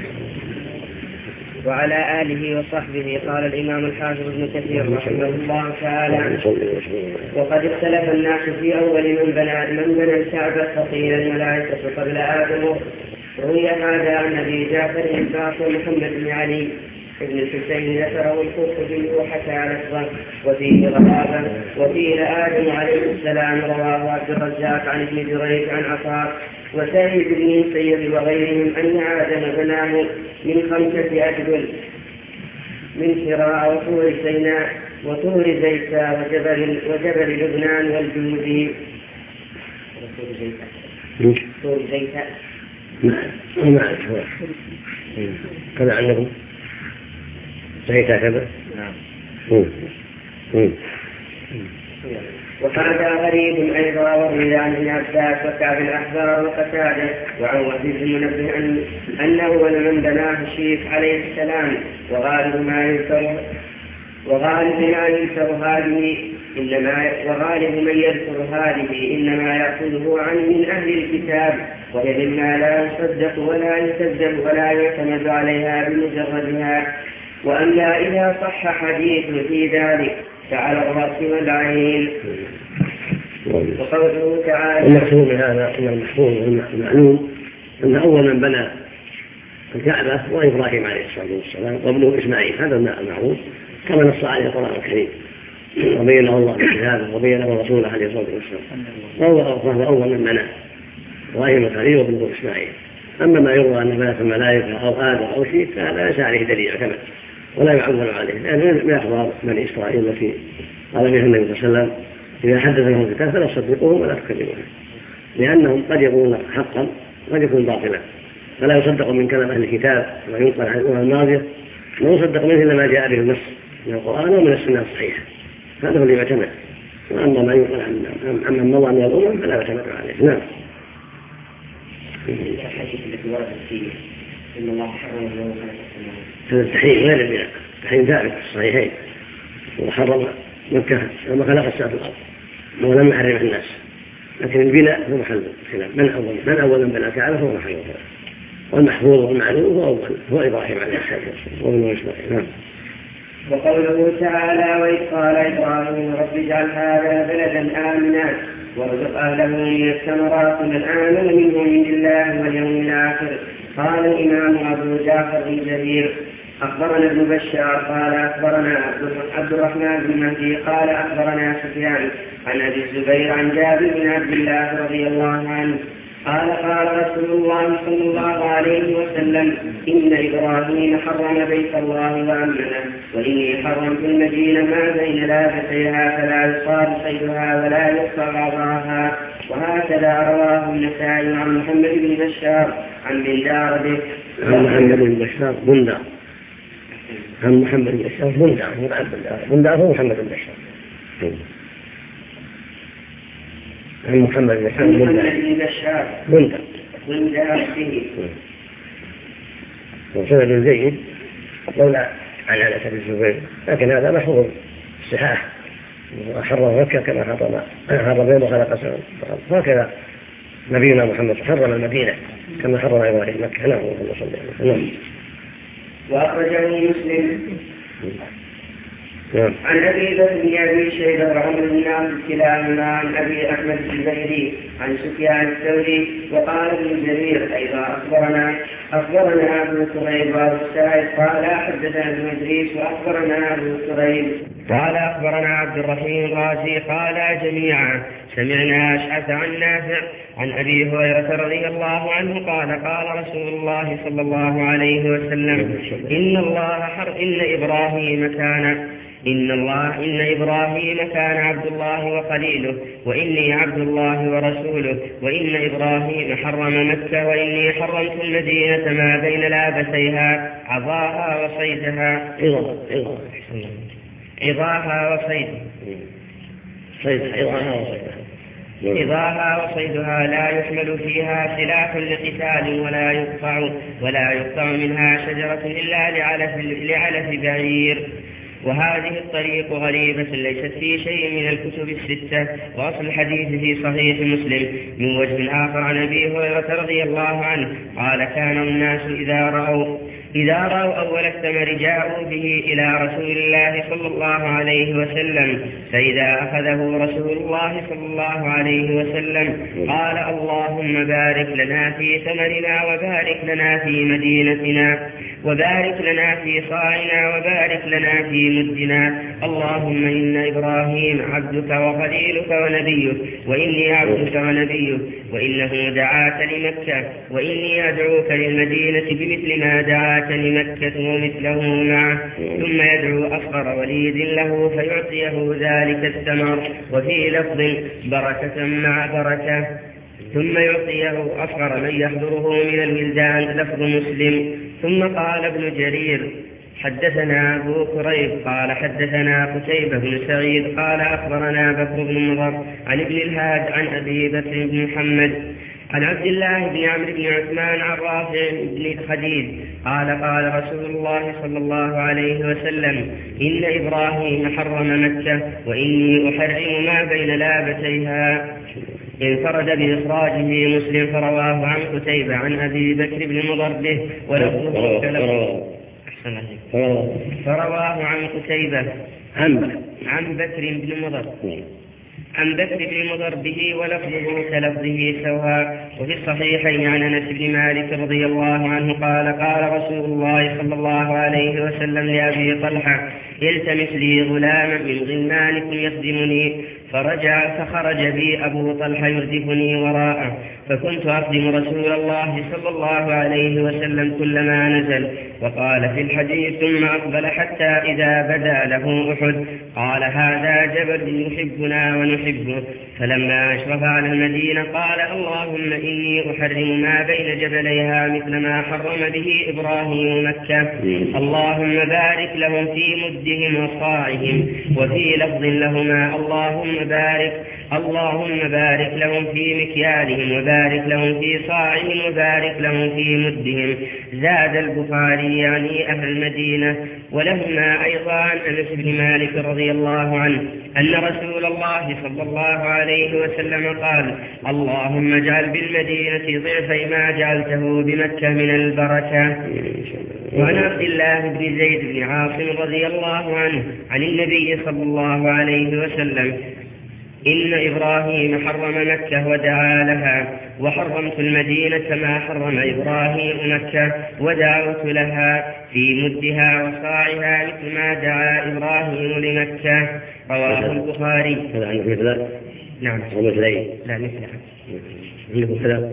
وعلى آله وصحبه. قال الإمام الحافظ ابن كثير رحمه الله تعالى وقد اختلف الناس في أول من بنى الكعبة فقيل الملائكة قبل آدم. روي هذا عن أبي جعفر الباقر محمد بن علي ابن الحسين ذكره القرطبي وحكى لفظه وفيه غرابة. وقيل آدم عليه السلام. رواه عبد الرزاق عن ابن جريج عن عطاء وسعيد بن المسيب وغيرهم أن آدم بناه من 5 أجبل من حراء وطور سيناء وطور زيتا وجبل لبنان والجودي. طور زيتا ما أعرف كذا عنكم زيتا كذا. نعم. وهذا غريب أيضا. وروي عن ابن عباس وكعب الأحبار وقتادة وعن وهب بن منبه أنه من بناه الشيخ عليه السلام. وغالب ما يذكر هذه إنما يأخذه عن من أهل الكتاب وهي مما لا يصدق ولا يكذب ولا يعتمد عليها بمجردها. وأما إذا صح حديث في ذلك فعلى الرأس والعين. وقوله تعالى المقصود من هذا أن المحفوظ والمعلوم أن أول من بنى الكعبة هو إبراهيم عليه الصلاة والسلام وابنه إسماعيل. هذا المعروف كما نص عليه القرآن الكريم وبينه الله بكتابه وبينه رسوله عليه الصلاة والسلام. وهو أول من بنى إبراهيم الخليل وابنه إسماعيل. أما ما يروى أن بنت الملائكة أو آدم أو شيء فهذا ليس عليه دليل يعتمد ولا يعول عليه لأنه من أخبار بني إسرائيل التي قال فيها النبي صلى الله عليه وسلم إذا حدث لهم الكتاب فلا تصدقوهم ولا تكذبوهم لأنهم قد يقولون حقا وقد يكون باطلا. فلا يصدق من كلام أهل الكتاب وما ينقل عن الأمم الماضية لا يصدق منه إلا ما جاء به النص من القرآن ومن السنة الصحيحة. هذا هو اللي يعتمد. وأما ما ينقل عن من مضى من الأمم فلا يعتمد عليه. نعم. الحديث التي وردت فيه إن الله حرم اليوم هذا التحريم غير البناء. التحريم ثابت في الصحيحين. وحرم مكة لما خلق السماء في الأرض ولم يحرمها الناس. لكن البناء هو محل الخلاف. من أول من بنى الكعبة هو محل الخلاف. والمحفوظ والمعلوم هو إبراهيم عليه الصلاة والسلام وابنه إسماعيل. نعم. وقوله تعالى وإذ قال إبراهيم رب اجعل هذا بلدا آمنا وارزق أهله من الثمرات من آمن منهم بالله واليوم الآخر. قال الإمام أبو جعفر بن جرير أخبرنا ابن بشار قال أخبرنا عبد الرحمن بن مهدي قال أخبرنا سفيان عن أبي الزبير عن جابر بن عبد الله رضي الله عنه قال قال رسول الله صلى الله عليه وسلم إن إبراهيم حرم بيت الله وأمنه وإني حرمت المدينة ما بين لابتيها فلا يصاد صيدها ولا يقطع بعضها. وهكذا رواه النسائي عن محمد بن بشار عن بندار به. عن محمد بن بشار بندار. عن محمد بن بشار بندار بندار هو محمد بن بشار. عن محمد بن بشار بندار به. وسند جيد لولا عن أنس بن الزبير لكن هذا محفوظ الصحاح. وحرم مكة كما حرم يوم خلق السماوات والأرض. هكذا نبينا محمد حرم المدينة كما حرم إبراهيم مكة. نعم. وأخرجه مسلم عن أبي بكر بن أبي شيبة وعمر بن عبد كلاهما عن أبي أحمد الزبيري عن سفيان الثوري. وقال ابن جرير أيضا أخبرنا أبو كريب وأبو السائب قال حدثنا ابن إدريس وأخبرنا أبو كريب قال أخبرنا عبد الرحيم الرازي قال جميعا سمعنا أشعث عن نافع عن أبي هريرة رضي الله عنه قال قال رسول الله صلى الله عليه وسلم إن إبراهيم كان عبد الله وخليله وإني عبد الله ورسوله وإن إبراهيم حرم مكة وإني حرمت المدينة ما بين لابسيها عظاها وصيدها عظاها وصيدها لا يحمل فيها سلاح لقتال ولا يقطع منها شجرة إلا لعلف بعير. وهذه الطريق غريبة ليست في شيء من الكتب الستة. وأصل الحديث في صحيح مسلم من وجه آخر عن أبي هريرة رضي الله عنه قال كان الناس إذا رأوا أول الثمر جاءوا به إلى رسول الله صلى الله عليه وسلم فإذا أخذه رسول الله صلى الله عليه وسلم قال اللهم بارك لنا في ثمرنا وبارك لنا في مدينتنا وبارك لنا في صاعنا وبارك لنا في مدنا. اللهم إن إبراهيم عبدك وخليلك ونبيك وإني عبدك ونبيك وإنه دعاك لمكة وإني أدعوك للمدينة بمثل ما دعاك لمكة ومثله معه. ثم يدعو أصغر وليد له فيعطيه ذلك الثمر. وفي لفظ بركة مع بركة. ثم يعطيه أصغر من يحضره من الولدان لفظ مسلم. ثم قال ابن جرير حدثنا أبو كريب قال حدثنا قتيبة بن سعيد قال أخبرنا بكر بن مضر عن ابن الهاد عن أبي بكر بن محمد عن عبد الله بن عمرو بن عثمان عن رافع بن خديج قال قال رسول الله صلى الله عليه وسلم إن إبراهيم حرم مكة وإني أحرم ما بين لابتيها. انفرد بإخراجه مسلم فرواه عن قتيبة عن أبي بكر بن مضر به فرواه عن قتيبة عن بكر بن مضر به ولفظه كلفظه سواء. وفي الصحيحين عن أنس بن مالك رضي الله عنه قال قال رسول الله صلى الله عليه وسلم لأبي طلحة التمس لي غلاما من غلمانكم يخدمني فخرج بي أبو طلحة يردفني وراءه فكنت أخدم رسول الله صلى الله عليه وسلم كلما نزل. وقال في الحديث ثم أقبل حتى إذا بدا له أحد قال هذا جبل يحبنا ونحبه. فلما أشرف على المدينة قال اللهم إني أحرم ما بين جبليها مثل ما حرم به إبراهيم مكة. اللهم بارك لهم في مدهم وصاعهم. وفي لفظ لهما اللهم بارك لهم في مكيالهم وبارك لهم في صاعهم وبارك لهم في مدهم. زاد البخاري يعني أهل المدينة. ولهما أيضا عن أنس بن مالك رضي الله عنه أن رسول الله صلى الله عليه وسلم قال اللهم اجعل بالمدينة ضعفي ما جعلته بمكة من البركة. وعن عبد الله بن زيد بن عاصم رضي الله عنه عن النبي صلى الله عليه وسلم إن إبراهيم حرم مكة ودعا لها وحرمت المدينة ما حرم إبراهيم مكة ودعوت لها في مدها وصاعها مثل ما دعا إبراهيم لمكة. رواه البخاري. هذا عندك مثلا؟ نعم. ومثلين؟ لا مثلها. عندك مثلا؟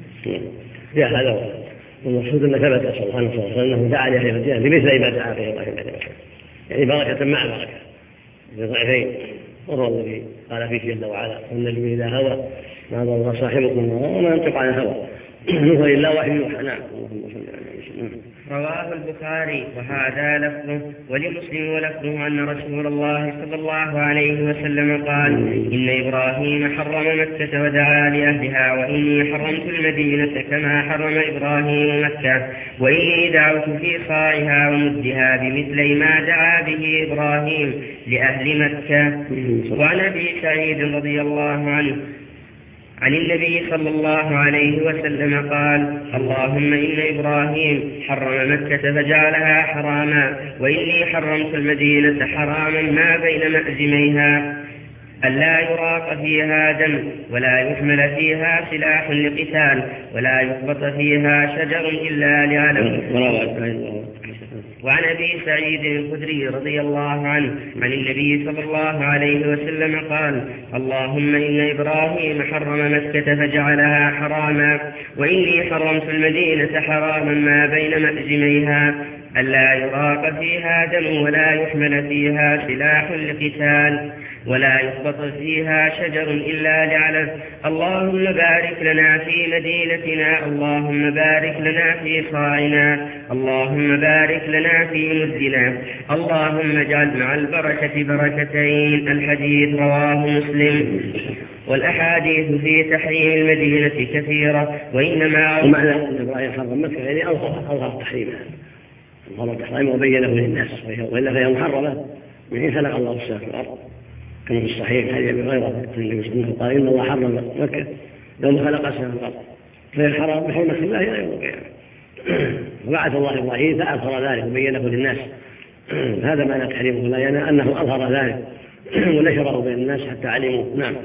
يا هذا والمقصود أن ثبت سبحانه وتعالى أنه دعا لأهل المدينة بمثل ما دعا به إبراهيم عليه السلام يعني بركة مع بركة بضعفين. وهو الذي قال فيه جل وعلا والنجم إذا هوى ما ضل صاحبكم وما ينطق عن الهوى هو إلا وحي يوحى. نعم. رواه البخاري وهذا لفظه. ولمسلم ولفظه أن رسول الله صلى الله عليه وسلم قال إن إبراهيم حرم مكة ودعا لأهلها وإني حرمت المدينة كما حرم إبراهيم مكة وإني دعوت في صاعها ومدها بمثل ما دعا به إبراهيم لأهل مكة. وعن أبي سعيد رضي الله عنه عن النبي صلى الله عليه وسلم قال اللهم إن إبراهيم حرم مكة فجعلها حراما وإني حرمت المدينة حراما ما بين مأزميها ألا يراق فيها دم ولا يحمل فيها سلاح لقتال ولا يخبط فيها شجر إلا لعلم. وعن أبي سعيد الخدري رضي الله عنه عن النبي صلى الله عليه وسلم قال: اللهم إن إبراهيم حرم مكة فجعلها حراما، وإني حرمت المدينة حراما ما بين مأزميها، ألا يراق فيها دم ولا يحمل فيها سلاح لقتال ولا يخبط فيها شجر إلا لعلف. اللهم بارك لنا في مدينتنا، اللهم بارك لنا في صاعنا، اللهم بارك لنا في مدنا، اللهم اجعل مع البركة بركتين. الحديث رواه مسلم. والأحاديث في تحريم المدينة كثيرة، ومعنى أن إبراهيم حرم مكة يعني أظهر تحريمها، أظهر تحريمها وبينه للناس، وإلا فهي محرمة من حين خلق الله السماوات والأرض، كما في الصحيح حديث أبي هريرة النبي صلى الله عليه وسلم قال: إن الله حرم مكة يوم خلق السماوات والأرض، فهي الحرام بحرمة الله إلى يوم القيامة. وبعث الله إبراهيم فأظهر ذلك وبينه للناس، هذا معنى تحريمه، لا يعني أنه أظهر ذلك ونشره بين الناس حتى علموا. نعم.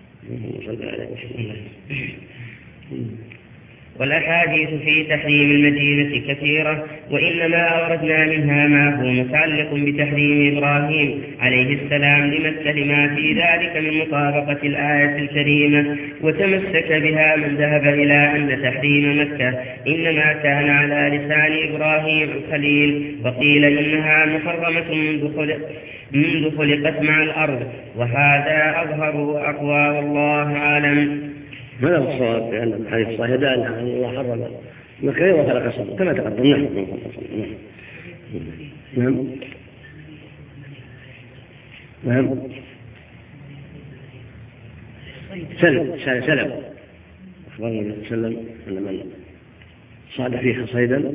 والأحاديث في تحريم المدينة كثيرة، وإنما أوردنا منها ما هو متعلق بتحريم إبراهيم عليه السلام لما في ذلك من مطابقة الآية الكريمة، وتمسك بها من ذهب إلى أن تحريم مكة إنما كان على لسان إبراهيم الخليل، وقيل إنها محرمة منذ خلقت مع الأرض، وهذا أظهر وأقوى والله أعلم. هذا هو الصواب، لأن الحديث الصحيح دل على أن الله حرم مكة يوم خلق السماء كما تقدم. نعم. نعم. سلم أخبرنا النبي صلى الله عليه وسلم أن من صاد فيها صيدا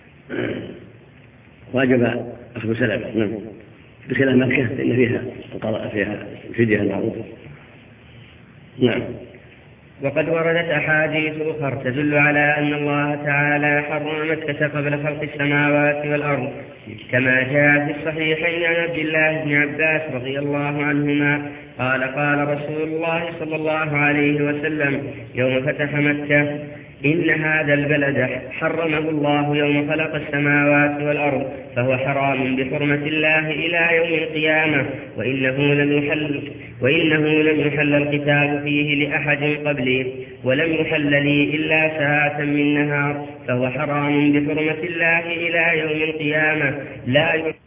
واجب أخذ سلم. نعم. بخلاف مكة فإن فيها فدية المعروفة. نعم. وقد وردت أحاديث أخرى تدل على أن الله تعالى حرم مكة قبل خلق السماوات والأرض، كما جاء في الصحيحين عن عبد الله بن عباس رضي الله عنهما قال: قال رسول الله صلى الله عليه وسلم يوم فتح مكة: إن هذا البلد حرمه الله يوم خلق السماوات والأرض، فهو حرام بحرمة الله إلى يوم القيامة، وإنه لم يحل القتال فيه لأحد قبلي، ولم يحل لي إلا ساعة من نهار، فهو حرام بحرمة الله إلى يوم القيامة، لا